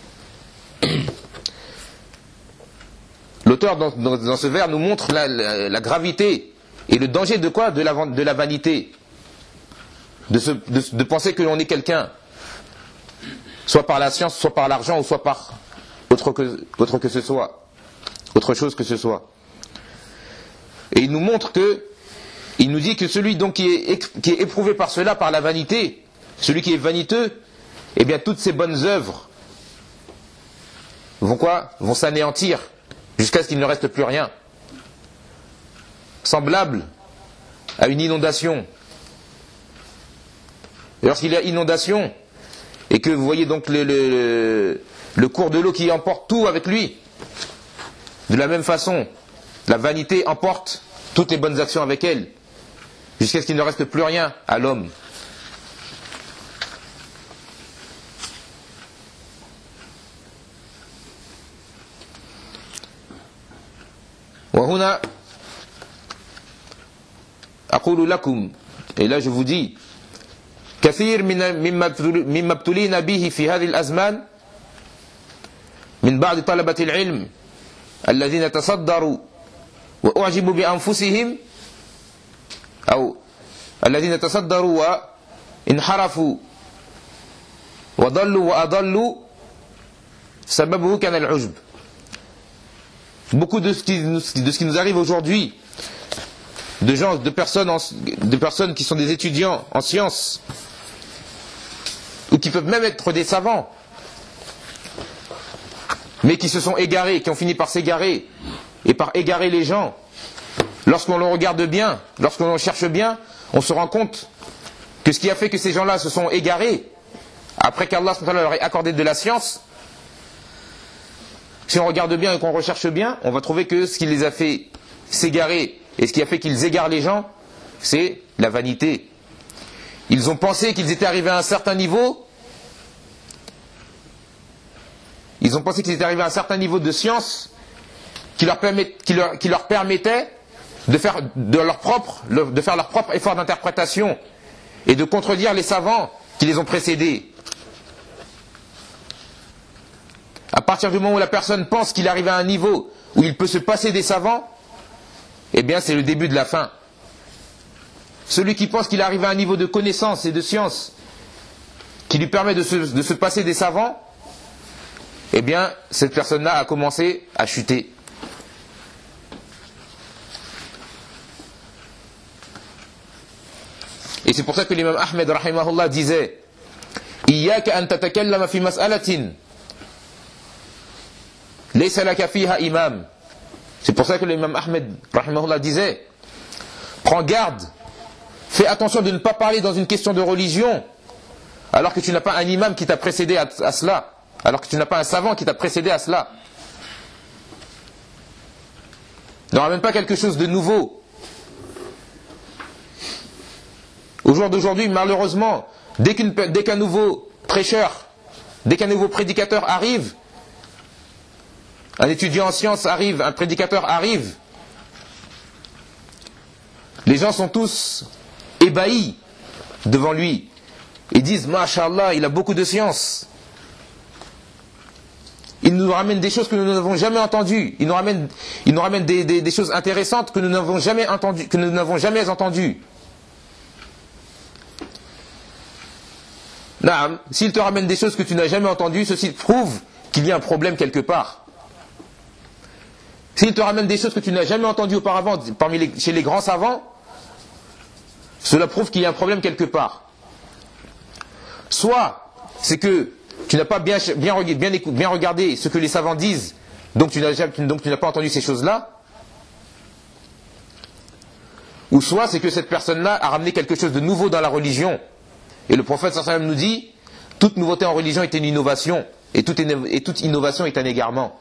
l'auteur dans, dans, dans ce vers nous montre la, la, la gravité et le danger de quoi? De la, de la vanité, de, se, de, de penser que l'on est quelqu'un, soit par la science, soit par l'argent, ou soit par autre que, autre que ce soit, autre chose que ce soit. Et il nous montre que, il nous dit que celui donc qui est, qui est éprouvé par cela, par la vanité, celui qui est vaniteux, eh bien toutes ses bonnes œuvres vont quoi? Vont s'anéantir jusqu'à ce qu'il ne reste plus rien. Semblable à une inondation. Et lorsqu'il y a inondation, et que vous voyez donc le, le, le cours de l'eau qui emporte tout avec lui, de la même façon, la vanité emporte toutes les bonnes actions avec elle, jusqu'à ce qu'il ne reste plus rien à l'homme. وهنا أقول لكم, et là je vous dis, كثير من مما ابتلينا به في هذه الأزمان من بعض طلبة العلم الذين تصدروا وأعجبوا بأنفسهم أو الذين تصدروا وانحرفوا وضلوا وأضلوا سببه كان العجب. Beaucoup de ce, qui, de ce qui nous arrive aujourd'hui, de gens, de personnes, en, de personnes qui sont des étudiants en sciences, ou qui peuvent même être des savants, mais qui se sont égarés, qui ont fini par s'égarer, et par égarer les gens. Lorsqu'on le regarde bien, lorsqu'on le cherche bien, on se rend compte que ce qui a fait que ces gens-là se sont égarés, après qu'Allah leur ait accordé de la science, si on regarde bien et qu'on recherche bien, on va trouver que ce qui les a fait s'égarer et ce qui a fait qu'ils égarent les gens, c'est la vanité. Ils ont pensé qu'ils étaient arrivés à un certain niveau, ils ont pensé qu'ils étaient arrivés à un certain niveau de science qui leur, permet, qui leur, qui leur permettait de faire, de, leur propre, de faire leur propre effort d'interprétation et de contredire les savants qui les ont précédés. À partir du moment où la personne pense qu'il arrive à un niveau où il peut se passer des savants, eh bien c'est le début de la fin. Celui qui pense qu'il arrive à un niveau de connaissance et de science qui lui permet de se, de se passer des savants, eh bien cette personne-là a commencé à chuter. Et c'est pour ça que l'imam Ahmed rahimahullah disait Iyaka an tatakallama fi mas'alatin laysa laka fiha imam. C'est pour ça que l'imam Ahmed rahimahullah disait prends garde, fais attention de ne pas parler dans une question de religion alors que tu n'as pas un imam qui t'a précédé à, à cela, alors que tu n'as pas un savant qui t'a précédé à cela. Ne ramène pas quelque chose de nouveau. Au jour d'aujourd'hui, malheureusement, dès qu'une, dès qu'un nouveau prêcheur, dès qu'un nouveau prédicateur arrive, un étudiant en sciences arrive, un prédicateur arrive, les gens sont tous ébahis devant lui et disent Masha'Allah, il a beaucoup de science. Il nous ramène des choses que nous n'avons jamais entendues. Il nous ramène, il nous ramène des, des, des choses intéressantes que nous n'avons jamais entendues, que nous n'avons jamais entendues. Naam, s'il te ramène des choses que tu n'as jamais entendues, ceci prouve qu'il y a un problème quelque part. S'il te ramène des choses que tu n'as jamais entendues auparavant parmi les, chez les grands savants, cela prouve qu'il y a un problème quelque part. Soit c'est que tu n'as pas bien, bien, bien, bien regardé ce que les savants disent, donc tu n'as, donc tu n'as pas entendu ces choses-là. Ou soit c'est que cette personne-là a ramené quelque chose de nouveau dans la religion. Et le prophète sallallahu alayhi wa sallam nous dit toute nouveauté en religion est une innovation, et toute, et toute innovation est un égarement.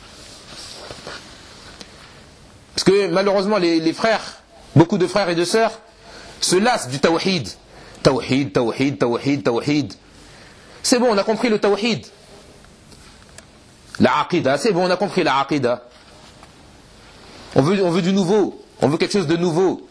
Parce que malheureusement les, les frères, beaucoup de frères et de sœurs se lassent du tawhid, Tawhid, tawhid, tawhid, tawhid. C'est bon, on a compris le tawhid. La aqida, c'est bon, on a compris la aqida. On veut, on veut du nouveau. On veut quelque chose de nouveau.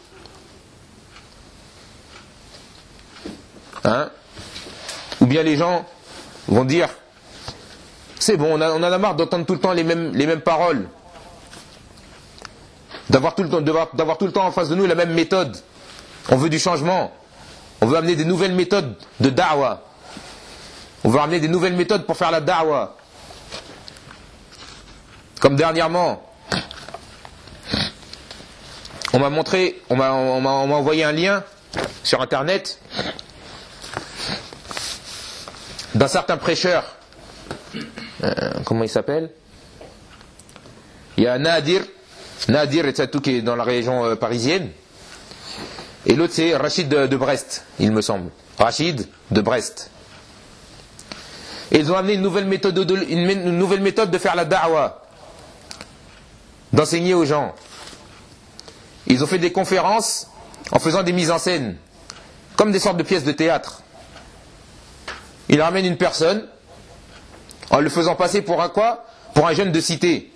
Hein? Ou bien les gens vont dire, c'est bon, on a, on a la marre d'entendre tout le temps les mêmes, les mêmes paroles. D'avoir tout le temps, d'avoir tout le temps en face de nous la même méthode. On veut du changement. On veut amener des nouvelles méthodes de da'wa. On veut amener des nouvelles méthodes pour faire la da'wa. Comme dernièrement, on m'a montré, on m'a, on m'a, on m'a envoyé un lien sur internet d'un certain prêcheur. Euh, comment il s'appelle? Il y a Nadir, Nadir et tout qui est dans la région euh, parisienne. Et l'autre c'est Rachid de, de Brest, il me semble. Rachid de Brest. Et ils ont amené une nouvelle méthode de, une, une nouvelle méthode de faire la da'wa, d'enseigner aux gens. Ils ont fait des conférences en faisant des mises en scène, comme des sortes de pièces de théâtre. Ils ramènent une personne en le faisant passer pour un quoi? Pour un jeune de cité.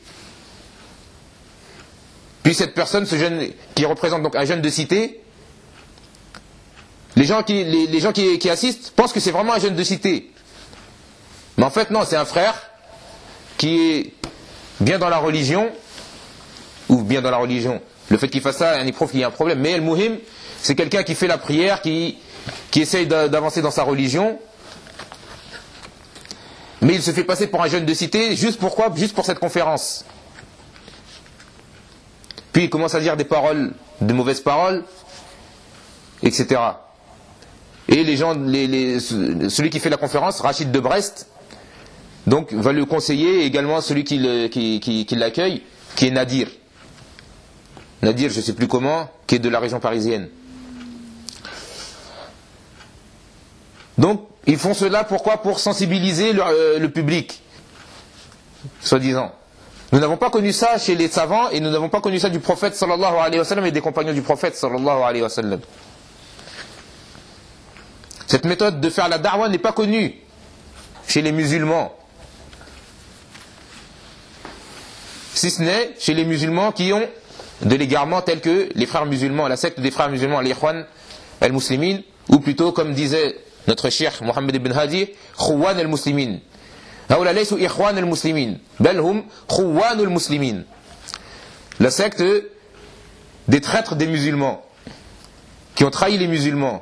Puis cette personne, ce jeune qui représente donc un jeune de cité, les gens qui, les, les gens qui, qui assistent pensent que c'est vraiment un jeune de cité. Mais en fait non, c'est un frère qui est bien dans la religion, ou bien dans la religion. Le fait qu'il fasse ça, il prouve qu'il y a un problème. Mais El Mouhim, c'est quelqu'un qui fait la prière, qui, qui essaye d'avancer dans sa religion. Mais il se fait passer pour un jeune de cité, juste pourquoi? Juste pour cette conférence. Puis il commence à dire des paroles, de mauvaises paroles, et cetera. Et les gens, les, les, celui qui fait la conférence, Rachid de Brest, donc va le conseiller, et également celui qui, le, qui, qui, qui l'accueille, qui est Nadir. Nadir, je ne sais plus comment, qui est de la région parisienne. Donc, ils font cela pourquoi? Pour sensibiliser le, euh, le public, soi-disant. Nous n'avons pas connu ça chez les savants et nous n'avons pas connu ça du prophète sallallahu alayhi wa sallam et des compagnons du prophète sallallahu alayhi wa sallam. Cette méthode de faire la da'wa n'est pas connue chez les musulmans. Si ce n'est chez les musulmans qui ont de l'égarement tels que les frères musulmans, la secte des frères musulmans, les Ikhwan al-Muslimin, ou plutôt comme disait notre cheikh Mohammed ibn Hadi, Khouwan al-Muslimin. هؤلاء ليسوا إخوان المسلمين بل هم خوان المسلمين. La secte des traîtres des musulmans qui ont trahi les musulmans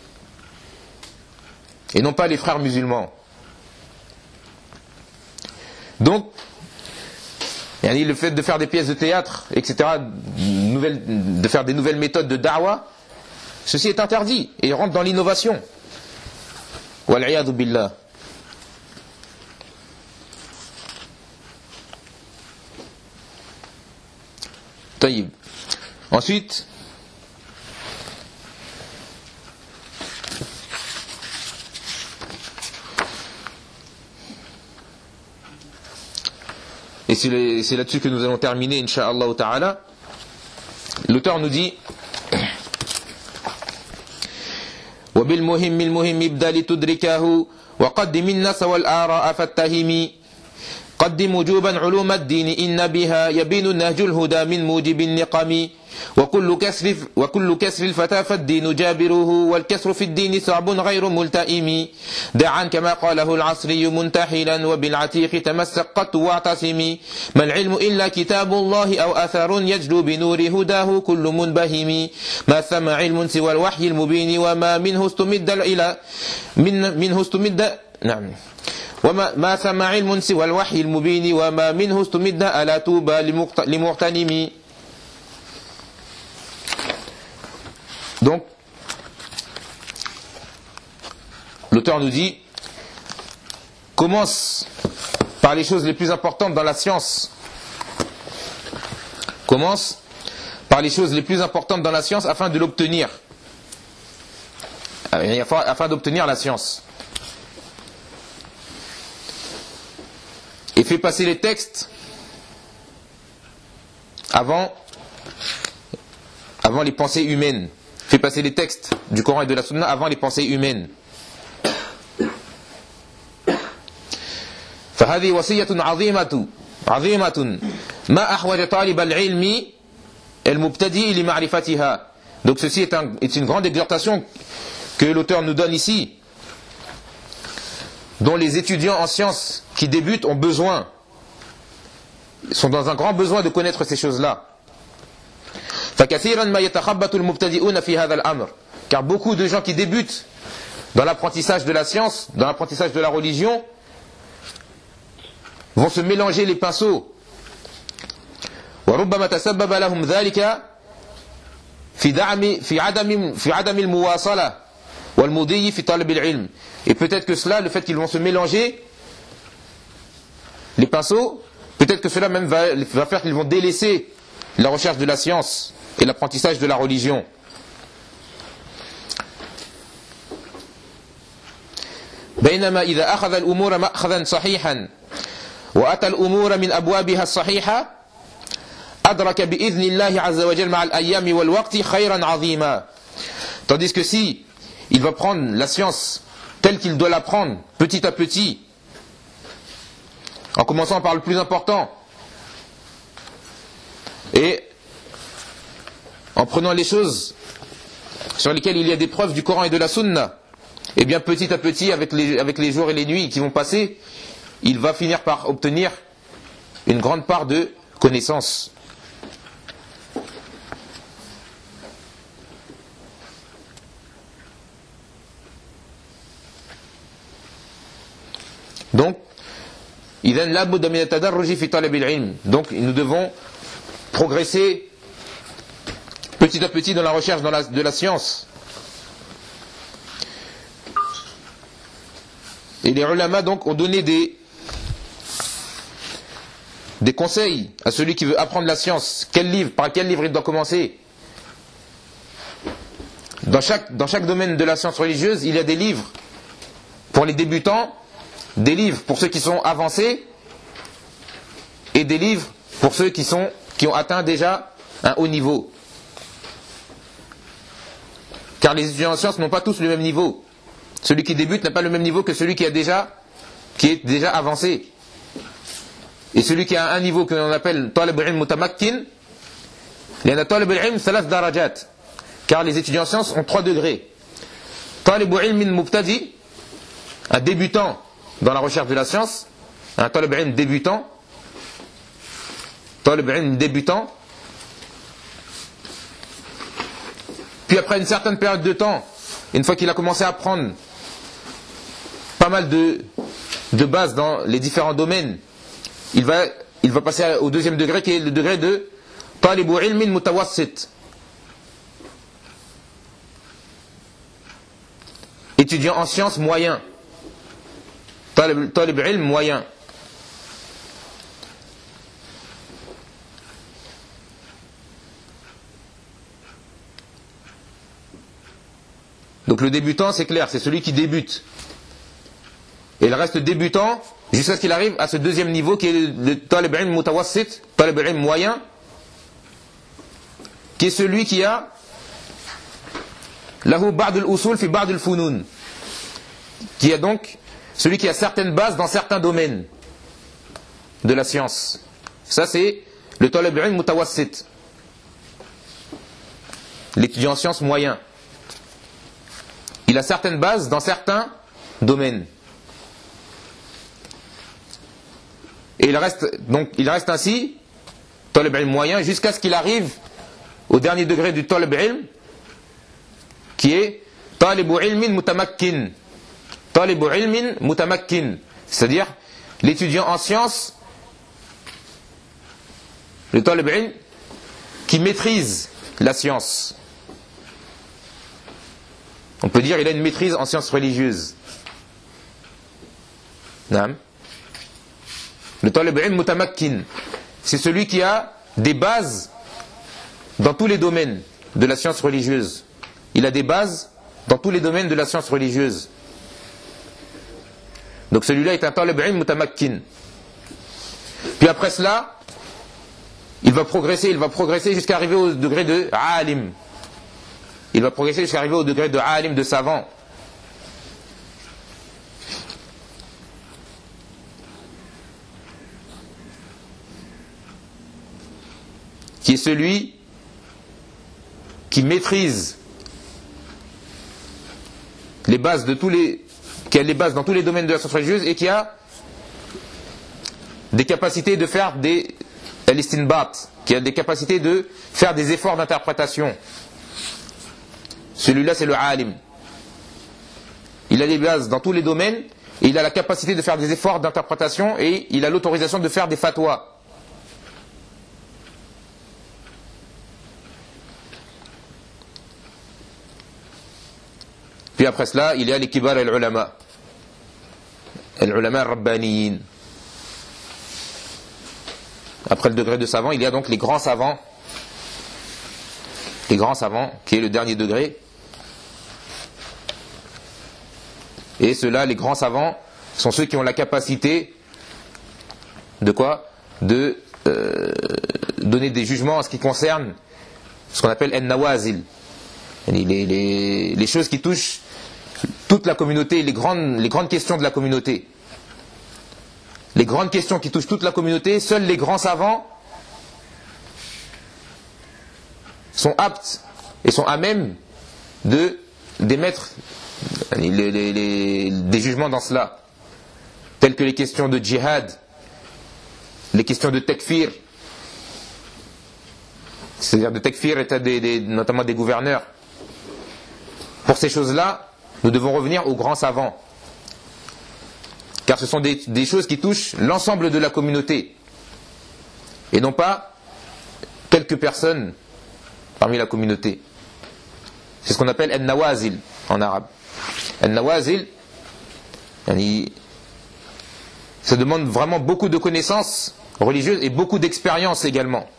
et non pas les frères musulmans. Donc le fait de faire des pièces de théâtre, et cetera, de faire des nouvelles méthodes de da'wa, ceci est interdit et rentre dans l'innovation. Wal-'iyadhu billah. Taïb. Ensuite, et c'est là-dessus que nous allons terminer, incha'Allah ta'ala. L'auteur nous dit وبالمهم المهم ابدأ لتدركه وقدم الناس والآراء فاتهمي قدم وجوبا علوم الدين إن بها يبين النهج الهدى من موجب النقم وكل كسر وكل كسر الفتى فالدين جابره والكسر في الدين صعب غير ملتئم دعا كما قاله العصري منتحلا وبالعتيق تمسك قط واعتصم ما العلم إلا كتاب الله أو أثر يجلو بنور هداه كل منبهم ما ثم علم سوى الوحي المبين وما منه استمد إلى من منه استمد نعم وما ما ثم علم سوى الوحي المبين وما منه استمد ألا توبى لمغتنم. Donc, l'auteur nous dit, commence par les choses les plus importantes dans la science. Commence par les choses les plus importantes dans la science afin de l'obtenir. Afin d'obtenir la science. Et fais passer les textes avant, avant les pensées humaines. fait passer les textes du Coran et de la Sunna avant les pensées humaines. فهذه وصية عظيمة عظيمة ما أحوج طالب العلم المبتدئ لمعرفتها. Donc ceci est, un, est une grande exhortation que l'auteur nous donne ici, dont les étudiants en sciences qui débutent ont besoin, sont dans un grand besoin de connaître ces choses-là. فكثيرا ما يتخبط المبتدئون في هذا الأمر. Car beaucoup de gens qui débutent dans l'apprentissage de la science, dans l'apprentissage de la religion, vont se mélanger les pinceaux. وربما تسبب لهم ذلك في دعم في عدم في عدم المواصلة والمضي في طلب العلم. Et peut-être que cela, le fait qu'ils vont se mélanger les pinceaux, peut-être que cela même va, va faire qu'ils vont délaisser la recherche de la science et l'apprentissage de la religion. بينما إذا أخذ الأمور مأخذا صحيحا وأتى الأمور من أبوابها الصحيحة أدرك بإذن الله عز وجل مع الأيام والوقت خيرا عظيما. Tandis que si il va prendre la science telle qu'il doit l'apprendre, petit à petit, en commençant par le plus important, et en prenant les choses sur lesquelles il y a des preuves du Coran et de la Sunna, et bien petit à petit, avec les, avec les jours et les nuits qui vont passer, il va finir par obtenir une grande part de connaissances. Donc, donc nous devons progresser petit à petit dans la recherche dans la, de la science. Et les ulama donc ont donné des, des conseils à celui qui veut apprendre la science. Quel livre, par quel livre il doit commencer? Dans chaque, dans chaque domaine de la science religieuse, il y a des livres pour les débutants, des livres pour ceux qui sont avancés, et des livres pour ceux qui, sont, qui ont atteint déjà un haut niveau. Car les étudiants en sciences n'ont pas tous le même niveau. Celui qui débute n'a pas le même niveau que celui qui, a déjà, qui est déjà avancé. Et celui qui a un niveau que l'on appelle talib al-ilm mutamakkin, il y en a talib al-ilm thalath darajat. Car les étudiants en sciences ont trois degrés. Talib al-ilm mubtadi, un débutant dans la recherche de la science, un talib al-ilm débutant, talib al-ilm débutant. Puis après une certaine période de temps, une fois qu'il a commencé à apprendre pas mal de, de bases dans les différents domaines, il va, il va passer au deuxième degré qui est le degré de Talibu ilmin mutawassit, étudiant en sciences moyen, Talib, talib ilm moyen. Donc le débutant, c'est clair, c'est celui qui débute. Et il reste débutant jusqu'à ce qu'il arrive à ce deuxième niveau qui est le talib ilm mutawassit, talib ilm moyen, qui est celui qui a lahu ba'd al-usul fi ba'd al-funun, qui a donc celui qui a certaines bases dans certains domaines de la science. Ça c'est le talib ilm mutawassit, l'étudiant en sciences moyen. Il a certaines bases dans certains domaines. Et il reste, donc, il reste ainsi, talib ilm moyen, jusqu'à ce qu'il arrive au dernier degré du talib ilm, qui est talibu ilmin mutamakkin. Talibu ilmin mutamakkin. C'est-à-dire, l'étudiant en sciences, le talib ilm, qui maîtrise la science. On peut dire qu'il a une maîtrise en sciences religieuses. Naam. Le talib ilm mutamakkin, c'est celui qui a des bases dans tous les domaines de la science religieuse. Il a des bases dans tous les domaines de la science religieuse. Donc celui-là est un talib ilm mutamakkin. Puis après cela, il va progresser, il va progresser jusqu'à arriver au degré de alim. il va progresser jusqu'à arriver au degré de alim, de savant. Qui est celui qui maîtrise les bases de tous les, qui a les bases dans tous les domaines de la science religieuse et qui a des capacités de faire des al-istinbat, qui a des capacités de faire des efforts d'interprétation. Celui-là, c'est le alim. Il a les bases dans tous les domaines et il a la capacité de faire des efforts d'interprétation et il a l'autorisation de faire des fatwas. Puis après cela, il y a les kibar al-ulama. Al-ulama al-rabbaniyin. Après le degré de savant, il y a donc les grands savants. Les grands savants, qui est le dernier degré. Et ceux-là, les grands savants, sont ceux qui ont la capacité de quoi? De euh, donner des jugements en ce qui concerne ce qu'on appelle al-nawazil. Les, les, les choses qui touchent toute la communauté, les grandes, les grandes questions de la communauté. Les grandes questions qui touchent toute la communauté, seuls les grands savants sont aptes et sont à même de d'émettre les, les, les, des jugements dans cela, tels que les questions de djihad, les questions de takfir, c'est-à-dire de takfir, état des, des, notamment des gouverneurs. Pour ces choses-là, nous devons revenir aux grands savants. Car ce sont des, des choses qui touchent l'ensemble de la communauté. Et non pas quelques personnes parmi la communauté. C'est ce qu'on appelle al-nawazil en arabe. Al-nawazil, ça demande vraiment beaucoup de connaissances religieuses et beaucoup d'expérience également.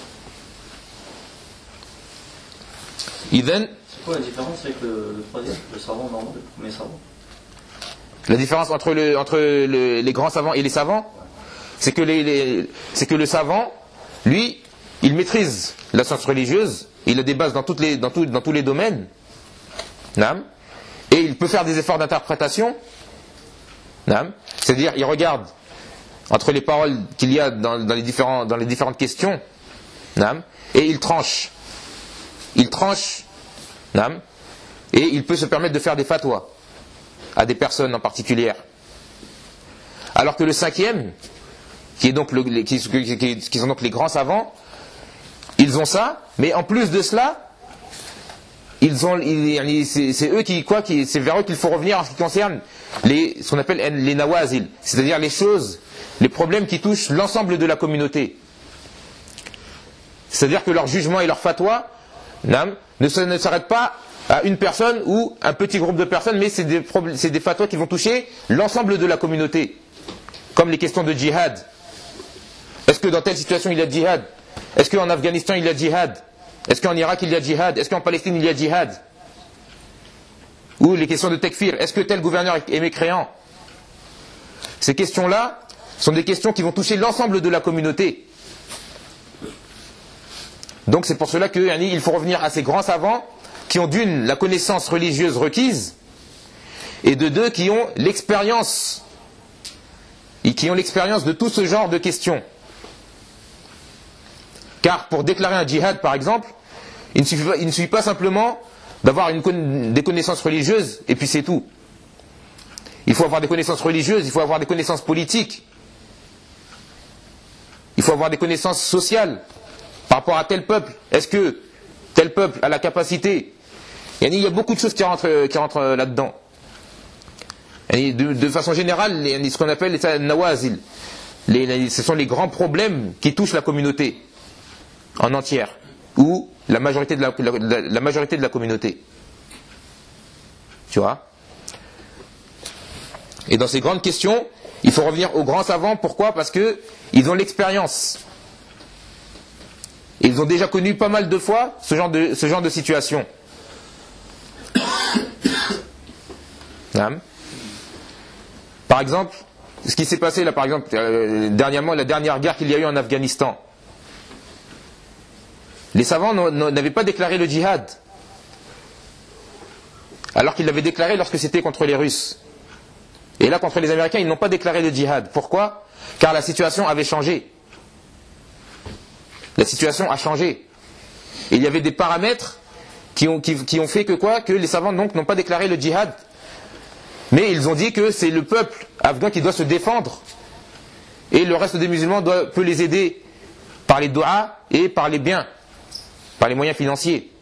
Idhan, c'est quoi la différence avec le, le troisième, le savant normal, le premier savant? La différence entre, le, entre le, les grands savants et les savants, c'est que, les, les, c'est que le savant, lui, il maîtrise la science religieuse, il a des bases dans, toutes les, dans, tout, dans tous les domaines, et il peut faire des efforts d'interprétation, c'est-à-dire il regarde entre les paroles qu'il y a dans, dans, les, différents, dans les différentes questions, et il tranche. Il tranche, et il peut se permettre de faire des fatwas à des personnes en particulier. Alors que le cinquième, qui, est donc le, qui, qui, qui sont donc les grands savants, ils ont ça, mais en plus de cela, ils ont, ils, c'est, c'est eux qui, quoi, qui, c'est vers eux qu'il faut revenir en ce qui concerne les, ce qu'on appelle les nawazil, c'est-à-dire les choses, les problèmes qui touchent l'ensemble de la communauté. C'est-à-dire que leur jugement et leur fatwa ne, ne s'arrêtent pas à une personne ou un petit groupe de personnes, mais c'est des, c'est des fatwas qui vont toucher l'ensemble de la communauté. Comme les questions de djihad. Est-ce que dans telle situation il y a djihad? Est-ce qu'en Afghanistan il y a djihad? Est-ce qu'en Irak il y a djihad? Est-ce qu'en Palestine il y a djihad? Ou les questions de takfir. Est-ce que tel gouverneur est mécréant? Ces questions-là sont des questions qui vont toucher l'ensemble de la communauté. Donc c'est pour cela qu'il faut revenir à ces grands savants qui ont d'une la connaissance religieuse requise et de deux qui ont l'expérience et qui ont l'expérience de tout ce genre de questions. Car pour déclarer un djihad par exemple, il ne suffit pas, il ne suffit pas simplement d'avoir une, des connaissances religieuses et puis c'est tout. Il faut avoir des connaissances religieuses, il faut avoir des connaissances politiques, il faut avoir des connaissances sociales par rapport à tel peuple. Est-ce que tel peuple a la capacité? Il y a beaucoup de choses qui rentrent, qui rentrent là-dedans. De, de façon générale, ce qu'on appelle les nawazil, les, les, ce sont les grands problèmes qui touchent la communauté en entière, ou la majorité de la, la, la majorité de la communauté. Tu vois? Et dans ces grandes questions, il faut revenir aux grands savants. Pourquoi? Parce que ils ont l'expérience. Ils ont déjà connu pas mal de fois ce genre de, ce genre de situation. Par exemple, ce qui s'est passé là, par exemple, euh, dernièrement, la dernière guerre qu'il y a eu en Afghanistan. Les savants n'avaient pas déclaré le djihad. alors qu'ils l'avaient déclaré lorsque c'était contre les Russes. Et là, contre les Américains, ils n'ont pas déclaré de djihad. Pourquoi? Car la situation avait changé. La situation a changé. Et il y avait des paramètres qui ont, qui, qui ont fait que quoi? Que les savants donc n'ont pas déclaré le djihad. Mais ils ont dit que c'est le peuple afghan qui doit se défendre. Et le reste des musulmans doit, peut les aider par les doigts et par les biens, par les moyens financiers.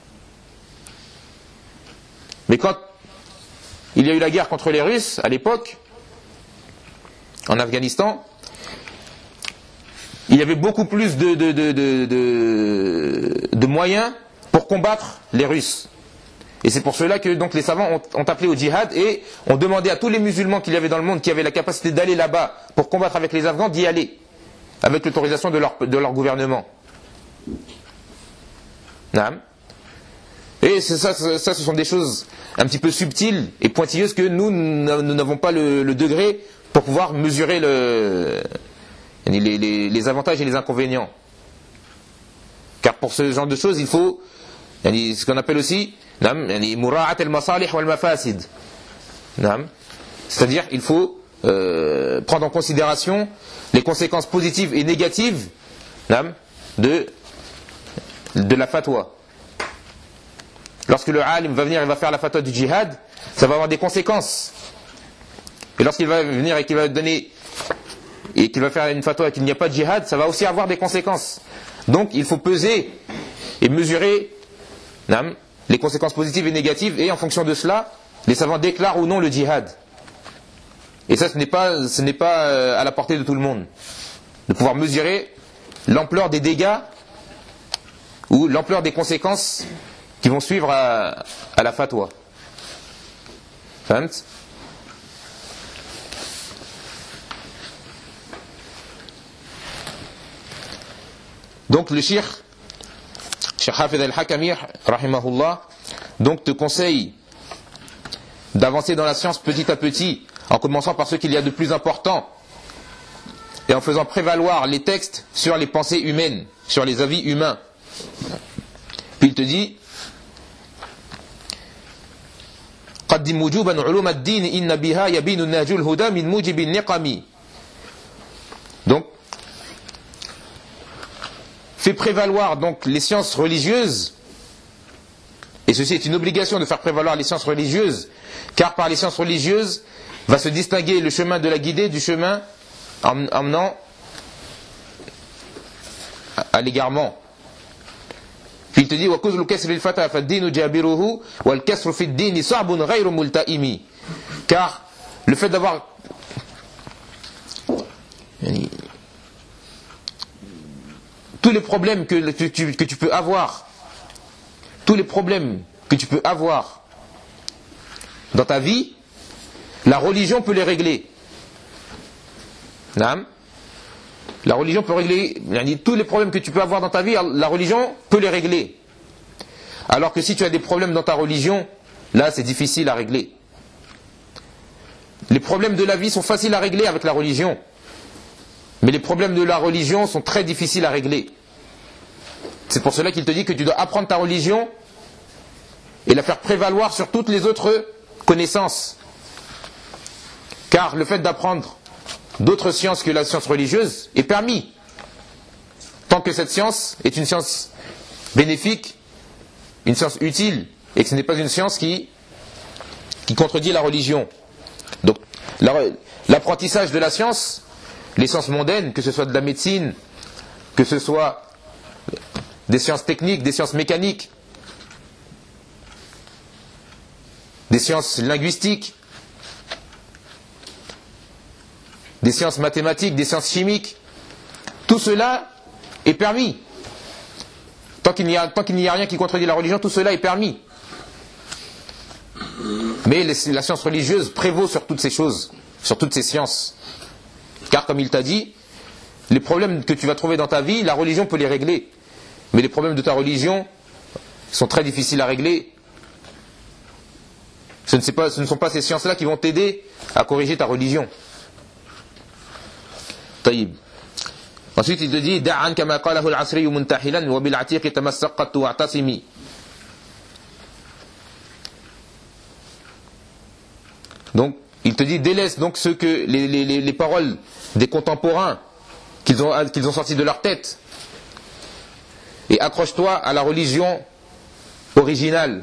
Mais quand il y a eu la guerre contre les Russes, à l'époque, en Afghanistan, il y avait beaucoup plus de, de, de, de, de, de moyens pour combattre les Russes. Et c'est pour cela que donc, les savants ont, ont appelé au djihad et ont demandé à tous les musulmans qu'il y avait dans le monde qui avaient la capacité d'aller là-bas pour combattre avec les Afghans d'y aller, avec l'autorisation de leur, de leur gouvernement. Naam. Et c'est ça, ça, ça, ce sont des choses un petit peu subtiles et pointilleuses que nous, nous n'avons pas le, le degré pour pouvoir mesurer le, les, les, les avantages et les inconvénients. Car pour ce genre de choses, il faut ce qu'on appelle aussi mura'at al-masalih wal-mafasid. C'est-à-dire, il faut euh, prendre en considération les conséquences positives et négatives de, de la fatwa. Lorsque le alim va venir et va faire la fatwa du djihad, ça va avoir des conséquences. Et lorsqu'il va venir et qu'il va donner et qu'il va faire une fatwa et qu'il n'y a pas de djihad, ça va aussi avoir des conséquences. Donc il faut peser et mesurer les conséquences positives et négatives, et en fonction de cela, les savants déclarent ou non le djihad. Et ça, ce n'est pas, ce n'est pas à la portée de tout le monde, de pouvoir mesurer l'ampleur des dégâts ou l'ampleur des conséquences qui vont suivre à, à la fatwa. Fahamt? Donc le shir, Cheikh Hafid al-Hakami, rahimahullah, donc te conseille d'avancer dans la science petit à petit, en commençant par ce qu'il y a de plus important, et en faisant prévaloir les textes sur les pensées humaines, sur les avis humains. Puis il te dit, قدم وجوبا علوم الدين إن بها يبين النهج الهدى من موجب النقم. Donc, fait prévaloir donc les sciences religieuses, et ceci est une obligation de faire prévaloir les sciences religieuses, car par les sciences religieuses va se distinguer le chemin de la guidée du chemin amenant à l'égarement. Puis il te dit وَكُزْلُ كَسْرِ الْفَتَى فَالدِّينُ جَابِرُهُ وَالْكَسْرُ فِي الدِّينِ صَعْبٌ غَيْرُ مُلْتَئِمِ. Car le fait d'avoir tous les problèmes que tu, que tu peux avoir, tous les problèmes que tu peux avoir dans ta vie, la religion peut les régler. Naam. La religion peut régler tous les problèmes que tu peux avoir dans ta vie, la religion peut les régler. Alors que si tu as des problèmes dans ta religion, là c'est difficile à régler. Les problèmes de la vie sont faciles à régler avec la religion, mais les problèmes de la religion sont très difficiles à régler. C'est pour cela qu'il te dit que tu dois apprendre ta religion et la faire prévaloir sur toutes les autres connaissances. Car le fait d'apprendre d'autres sciences que la science religieuse est permis, tant que cette science est une science bénéfique, une science utile, et que ce n'est pas une science qui, qui contredit la religion. Donc l'apprentissage de la science, les sciences mondaines, que ce soit de la médecine, que ce soit des sciences techniques, des sciences mécaniques, des sciences linguistiques, des sciences mathématiques, des sciences chimiques, tout cela est permis. Tant qu'il n'y a, tant qu'il n'y a rien qui contredit la religion, tout cela est permis. Mais les, la science religieuse prévaut sur toutes ces choses, sur toutes ces sciences. Car comme il t'a dit, les problèmes que tu vas trouver dans ta vie, la religion peut les régler. Mais les problèmes de ta religion sont très difficiles à régler. Ce ne, pas, ce ne sont pas ces sciences-là qui vont t'aider à corriger ta religion. طيب. Ensuite il te dit دع عنك ما قاله العصري منتحلا وبالعتيق تمسقت واعتصمي. Donc, il te dit, délaisse donc ce que, les, les, les paroles des contemporains qu'ils ont, qu'ils ont sorties de leur tête et accroche-toi à la religion originale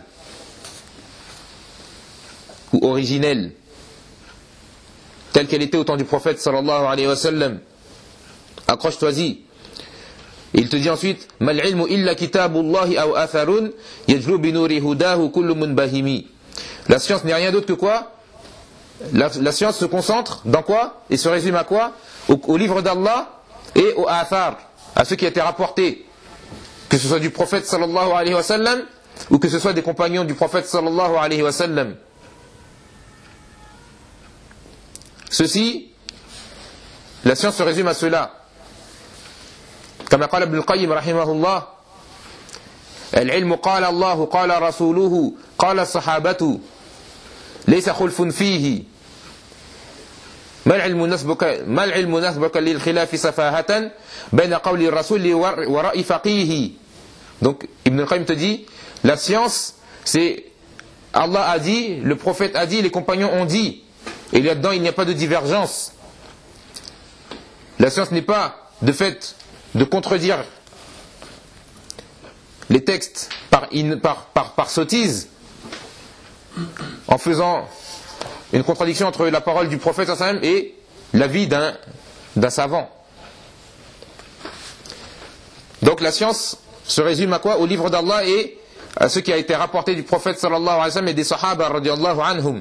ou originelle telle qu'elle était au temps du prophète sallallahu alayhi wa sallam. Accroche-toi-y. Et il te dit ensuite, mal ilmu illa kitabullahi aw atharun yajlu bi nuri hudahu kullu munbahimi. La science n'est rien d'autre que quoi? La, la science se concentre dans quoi? Et se résume à quoi? Au, au livre d'Allah et au athar, à ce qui a été rapporté, que ce soit du prophète sallallahu alayhi wa sallam ou que ce soit des compagnons du prophète sallallahu alayhi wa sallam. Ceci, la science se résume à cela. كما قال ابن القيم رحمه الله العلم قال الله قال رسوله قال الصحابة ليس خلف فيه ما العلم نسبك ما العلم نسبك للخلاف سفاهة بين قول الرسول ورأي فقيه. Donc Ibn al-Qayyim te dit, la science c'est Allah a dit, le prophète a dit, les compagnons ont dit, et là-dedans il n'y a pas de divergence. La science n'est pas de fait de contredire les textes par, in, par, par, par sottise, en faisant une contradiction entre la parole du prophète et l'avis d'un, d'un savant. Donc la science se résume à quoi? Au livre d'Allah et à ce qui a été rapporté du prophète sallallahu alayhi wa sallam et des sahaba radiyallahu anhum.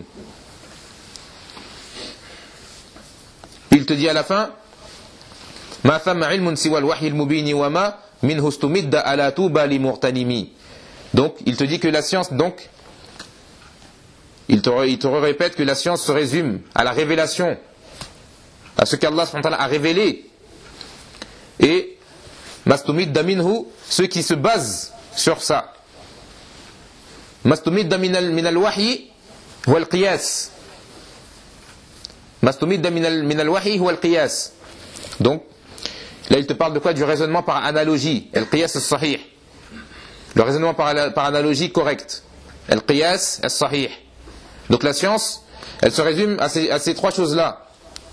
Il te dit à la fin, ما ثم علم سوى الوحي المبين وما منه استمد على توبى لمغتنمي. Donc il te dit que la science, donc il te, il te répète que la science se résume à la révélation, à ce qu'Allah subhanahu wa ta'ala a révélé, et mastumidda minhu, ceux qui se basent sur ça. Mastumidda min al-wahyi huwa al-qiyas. Mastumidda min al-wahyi huwa al-qiyas. Donc là, il te parle de quoi? Du raisonnement par analogie. Al-qiyas al-sahih. Le raisonnement par, par analogie correct. Al-qiyas al-sahih. Donc la science, elle se résume à ces, à ces trois choses-là.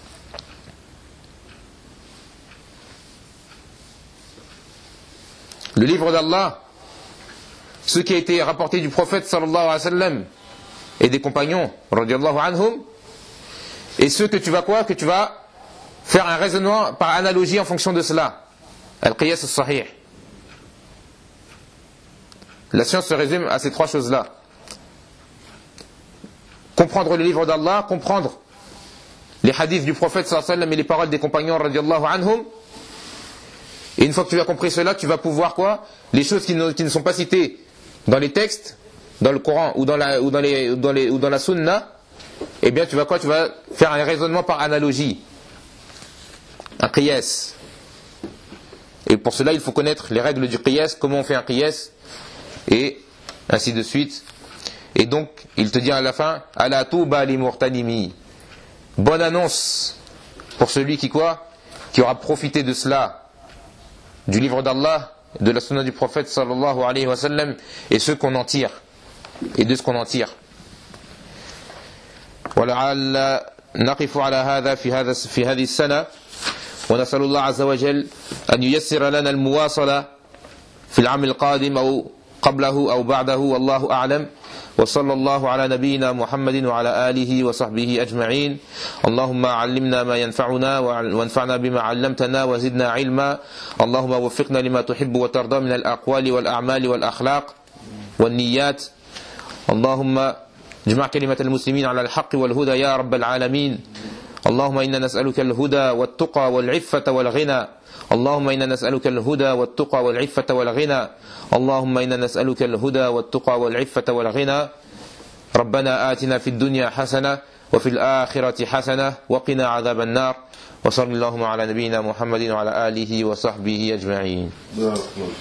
Le livre d'Allah, ce qui a été rapporté du prophète sallallahu alayhi wa sallam et des compagnons radiyallahu anhum, et ce que tu vas quoi? Que tu vas faire un raisonnement par analogie en fonction de cela. Al-qiyas al-sahih. La science se résume à ces trois choses-là. Comprendre le livre d'Allah, comprendre les hadiths du prophète sallallahu alayhi wa sallam et les paroles des compagnons radiyallahu anhum. Et une fois que tu as compris cela, tu vas pouvoir quoi? Les choses qui ne, qui ne sont pas citées dans les textes, dans le Coran ou dans la, ou dans les, ou dans les, ou dans la Sunna, eh bien tu vas quoi? Tu vas faire un raisonnement par analogie. Un qiyas. Et pour cela, il faut connaître les règles du qiyas, comment on fait un qiyas, et ainsi de suite. Et donc, il te dit à la fin, ala tuba li murtanimi. Bonne annonce pour celui qui quoi? Qui aura profité de cela, du livre d'Allah, de la sunna du prophète sallallahu alayhi wa sallam, et ce qu'on en tire, et de ce qu'on en tire. ولعل نقف على هذا في هذا في هذه السنة. ونسأل الله عز وجل أن ييسر لنا المواصلة في العام القادم أو قبله أو بعده والله أعلم. وصلى الله على نبينا محمد وعلى آله وصحبه أجمعين. اللهم علمنا ما ينفعنا وانفعنا بما علمتنا وزدنا علما. اللهم وفقنا لما تحب وترضى من الأقوال والأعمال والأخلاق والنيات. اللهم اجمع كلمة المسلمين على الحق والهدى يا رب العالمين. اللهم إنا نسألك الهدى والتقى والعفة والغنى. اللهم إنا نسألك الهدى والتقى والعفة والغنى. اللهم إنا نسألك الهدى والتقى والعفة والغنى. ربنا آتنا في الدنيا حسنة وفي الآخرة حسنة وقنا عذاب النار. وصلى اللهم على نبينا محمد وعلى آله وصحبه أجمعين.